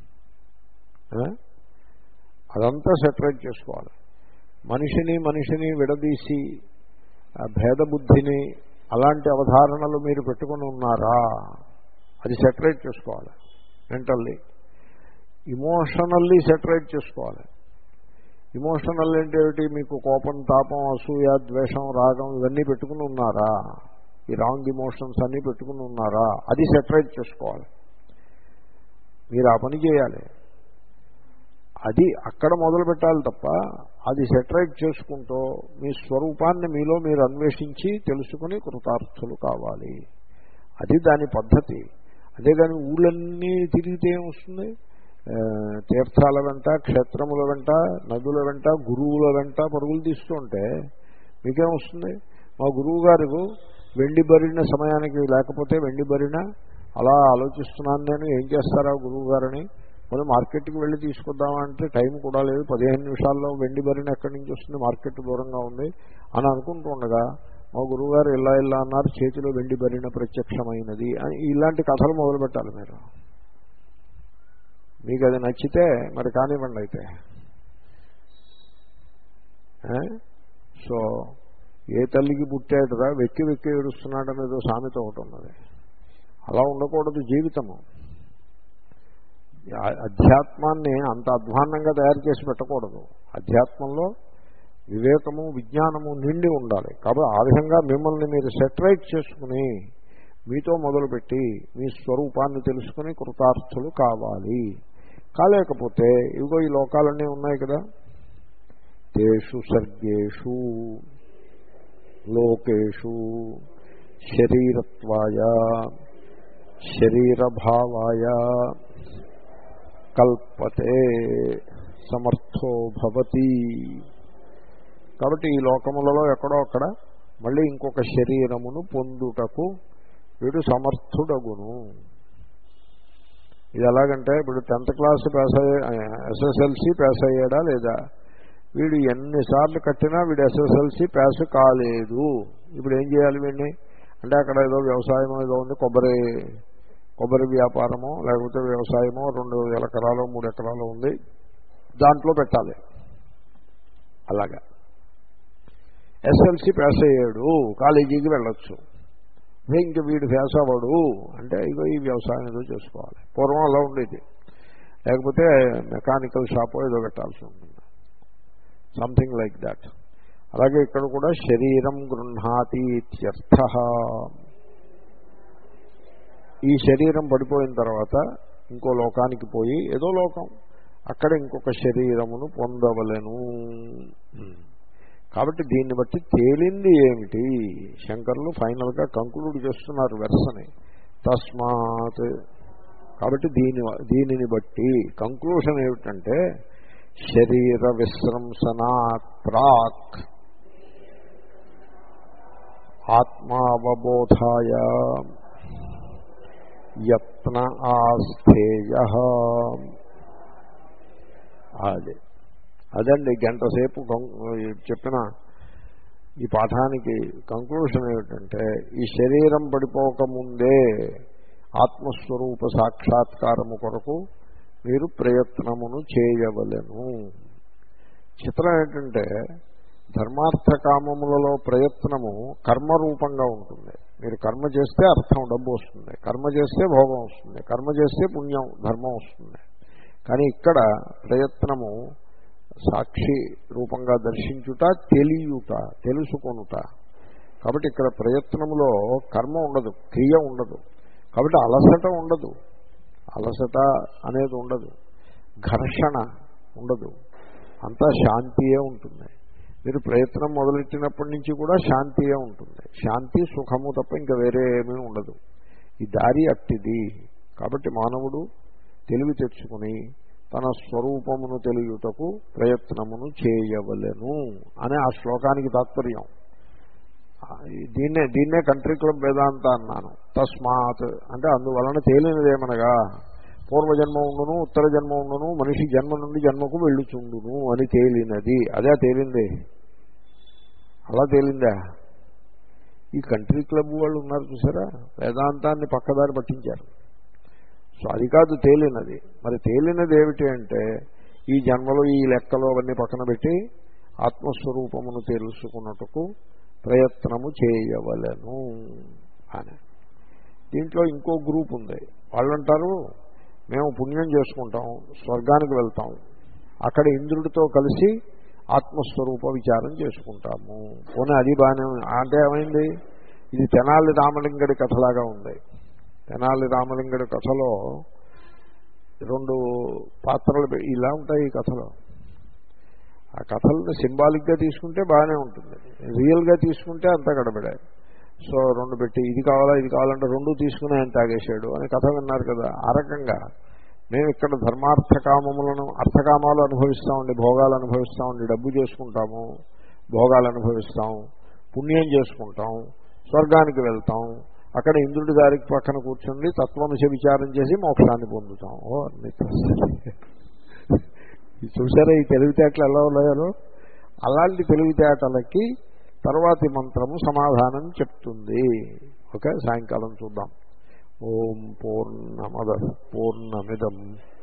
అదంతా సెటరైట్ చేసుకోవాలి. మనిషిని మనిషిని విడదీసి భేదబుద్ధిని అలాంటి అవధారణలు మీరు పెట్టుకుని ఉన్నారా అది సెటరైట్ చేసుకోవాలి. మెంటల్లీ, ఇమోషనల్లీ సెటరైట్ చేసుకోవాలి. ఇమోషనల్ అంటే ఏమిటి? మీకు కోపం, తాపం, అసూయ, ద్వేషం, రాగం ఇవన్నీ పెట్టుకుని ఉన్నారా? ఈ రాంగ్ ఇమోషన్స్ అన్నీ పెట్టుకుని ఉన్నారా అది సెటరైట్ చేసుకోవాలి. మీరు ఆ పని చేయాలి. అది అక్కడ మొదలు పెట్టాలి తప్ప అది సెటరైట్ చేసుకుంటూ మీ స్వరూపాన్ని మీలో మీరు అన్వేషించి తెలుసుకుని కృతార్థులు కావాలి. అది దాని పద్ధతి. అదే కానీ ఊళ్ళన్నీ తిరిగితే ఏమొస్తుంది? తీర్థాల వెంట, క్షేత్రముల వెంట, నదుల వెంట, గురువుల వెంట పరుగులు తీస్తుంటే మీకేమొస్తుంది? మా గురువు గారు వెండి బరిన సమయానికి లేకపోతే వెండి బరిన అలా ఆలోచిస్తున్నాను నేను, ఏం చేస్తారా గురువు గారని. మనం మార్కెట్కి వెళ్ళి తీసుకొద్దామంటే టైం కూడా లేదు, పదిహేను నిమిషాల్లో వెండి బరిన ఎక్కడి నుంచి వస్తుంది, మార్కెట్ దూరంగా ఉంది అని అనుకుంటూ ఉండగా మా గురువుగారు ఇలా ఇలా అన్నారు, చేతిలో వెండి బరిన ప్రత్యక్షమైనది అని ఇలాంటి కథలు మొదలుపెట్టాలి మీరు. మీకు అది నచ్చితే మరి కానివ్వండి అయితే. సో ఏ తల్లికి పుట్టాడురా వెక్కి వెక్కి ఏడుస్తున్నాడు అనేదో సామెత ఒకటి ఉన్నది. అలా ఉండకూడదు జీవితము. అధ్యాత్మాన్ని అంత అధ్వాన్నంగా తయారు చేసి పెట్టకూడదు. అధ్యాత్మంలో వివేకము, విజ్ఞానము నిండి ఉండాలి. కాబట్టి ఆ విధంగా మిమ్మల్ని మీరు సెటరైట్ చేసుకుని మీతో మొదలుపెట్టి మీ స్వరూపాన్ని తెలుసుకుని కృతార్థులు కావాలి. కాలేకపోతే ఇదిగో ఈ లోకాలన్నీ ఉన్నాయి కదా, తేషు సర్గేషు లోకేషు శరీరత్వాయ శరీరభావాయ కల్పతే సమర్థో భవతి. కాబట్టి ఈ లోకములలో ఎక్కడో అక్కడ మళ్ళీ ఇంకొక శరీరమును పొందుటకు వీడు సమర్థుడగును. ఇది ఎలాగంటే ఇప్పుడు టెన్త్ క్లాస్ పాస్ అయ్యే ఎస్ఎస్ఎల్సి పాస్ అయ్యాడా లేదా, వీడు ఎన్నిసార్లు కట్టినా వీడు ఎస్ఎస్ఎల్సి పాస్ కాలేదు. ఇప్పుడు ఏం చేయాలి వీడిని అంటే, అక్కడ ఏదో వ్యవసాయం ఏదో ఉంది, కొబ్బరి కొబ్బరి వ్యాపారమో లేకపోతే వ్యవసాయమో రెండు ఎకరాలు మూడు ఎకరాలు ఉంది, దాంట్లో పెట్టాలి. అలాగా ఎస్ఎల్సి పాస్ అయ్యాడు, కాలేజీకి వెళ్ళొచ్చు. ఇంక వీడు పాస్ అవ్వడు అంటే ఇగో ఈ వ్యవసాయం ఏదో చేసుకోవాలి. పూర్వం అలా ఉండేది. లేకపోతే మెకానికల్ షాపో ఏదో పెట్టాల్సి ఉంటుంది, సంథింగ్ లైక్ దాట్. అలాగే ఇక్కడ కూడా శరీరం గృహ్ణాతి ఇత్యర్థ. ఈ శరీరం పడిపోయిన తర్వాత ఇంకో లోకానికి పోయి, ఏదో లోకం, అక్కడ ఇంకొక శరీరమును పొందవలెను. కాబట్టి దీన్ని బట్టి తేలింది ఏమిటి, శంకరులు ఫైనల్గా కంక్లూడ్ చేస్తున్నారు వెర్సని, తస్మాత్. కాబట్టి దీని దీనిని బట్టి కంక్లూషన్ ఏమిటంటే, శరీర విశ్రంసనాత్ ప్రాక్ ఆత్మావబోధాయ యత్న ఆస్థేయ. అది అదండి గంట సేపు చెప్పిన ఈ పాఠానికి కంక్లూషన్ ఏమిటంటే, ఈ శరీరం పడిపోకముందే ఆత్మస్వరూప సాక్షాత్కారము కొరకు మీరు ప్రయత్నమును చేయవలెను. చిత్రం ఏంటంటే, ధర్మార్థ కామములలో ప్రయత్నము కర్మరూపంగా ఉంటుంది. మీరు కర్మ చేస్తే అర్థం డబ్బు వస్తుంది, కర్మ చేస్తే భోగం వస్తుంది, కర్మ చేస్తే పుణ్యం ధర్మం వస్తుంది. కానీ ఇక్కడ ప్రయత్నము సాక్షి రూపంగా దర్శించుట, తెలియుట, తెలుసుకొనుట. కాబట్టి ఇక్కడ ప్రయత్నములో కర్మ ఉండదు, క్రియ ఉండదు. కాబట్టి అలసట ఉండదు, అలసట అనేది ఉండదు, ఘర్షణ ఉండదు, అంతా శాంతియే ఉంటుంది. మీరు ప్రయత్నం మొదలెట్టినప్పటి నుంచి కూడా శాంతియే ఉంటుంది. శాంతి సుఖము తప్ప ఇంకా వేరే ఏమీ ఉండదు. ఈ దారి అట్టిది. కాబట్టి మానవుడు తెలివి తెచ్చుకుని తన స్వరూపమును తెలియుటకు ప్రయత్నమును చేయవలెను అనే ఆ శ్లోకానికి తాత్పర్యం. దీన్నే దీన్నే కంట్రీ క్లబ్ వేదాంత అన్నాను. తస్మాత్ అంటే అందువలన తేలినదేమనగా, పూర్వజన్మ ఉండును ఉత్తర జన్మ ఉండును, మనిషి జన్మ నుండి జన్మకు వెళ్ళుచుండును అని తేలినది. అదే తేలిందే. అలా తేలిందా? ఈ కంట్రీ క్లబ్ వాళ్ళు ఉన్నారు చూసారా, వేదాంతాన్ని పక్కదారి పట్టించారు. సో అది కాదు తేలినది. మరి తేలినది ఏమిటి అంటే, ఈ జన్మలో ఈ లెక్కలో అవన్నీ పక్కన పెట్టి ఆత్మస్వరూపమును తెలుసుకున్నట్టుకు ప్రయత్నము చేయవలెను అని. దీంట్లో ఇంకో గ్రూప్ ఉంది. వాళ్ళు అంటారు, మేము పుణ్యం చేసుకుంటాం, స్వర్గానికి వెళ్తాం, అక్కడ ఇంద్రుడితో కలిసి ఆత్మస్వరూప విచారం చేసుకుంటాము. పోనీ అది బాగానే అంటే ఏమైంది, ఇది తెనాలి రామలింగడి కథలాగా ఉంది. తెనాలి రామలింగడి కథలో రెండు పాత్రలు ఇలా ఉంటాయి. ఈ కథలో ఆ కథలను సింబాలిక్గా తీసుకుంటే బాగానే ఉంటుంది, రియల్గా తీసుకుంటే అంతా గడబడాయి. సో రెండు పెట్టి ఇది కావాలా ఇది కావాలంటే రెండు తీసుకుని ఆయన తాగేశాడు అని కథ విన్నారు కదా. ఆ రకంగా మేము ఇక్కడ ధర్మార్థకామములను అర్థకామాలు అనుభవిస్తామండి, భోగాలు అనుభవిస్తామండి, డబ్బు చేసుకుంటాము, భోగాలు అనుభవిస్తాం, పుణ్యం చేసుకుంటాం, స్వర్గానికి వెళ్తాం, అక్కడ ఇంద్రుడి గారికి పక్కన కూర్చుండి తత్వమసి విచారం చేసి మోక్షాన్ని పొందుతాం. ఓ చూసారా ఈ తెలివితేటలు ఎలా ఉన్నాయో. అలాంటి తెలివితేటలకి తర్వాతి మంత్రము సమాధానం చెప్తుంది. ఓకే, సాయంకాలం చూద్దాం. ఓం పూర్ణమద పూర్ణమిదం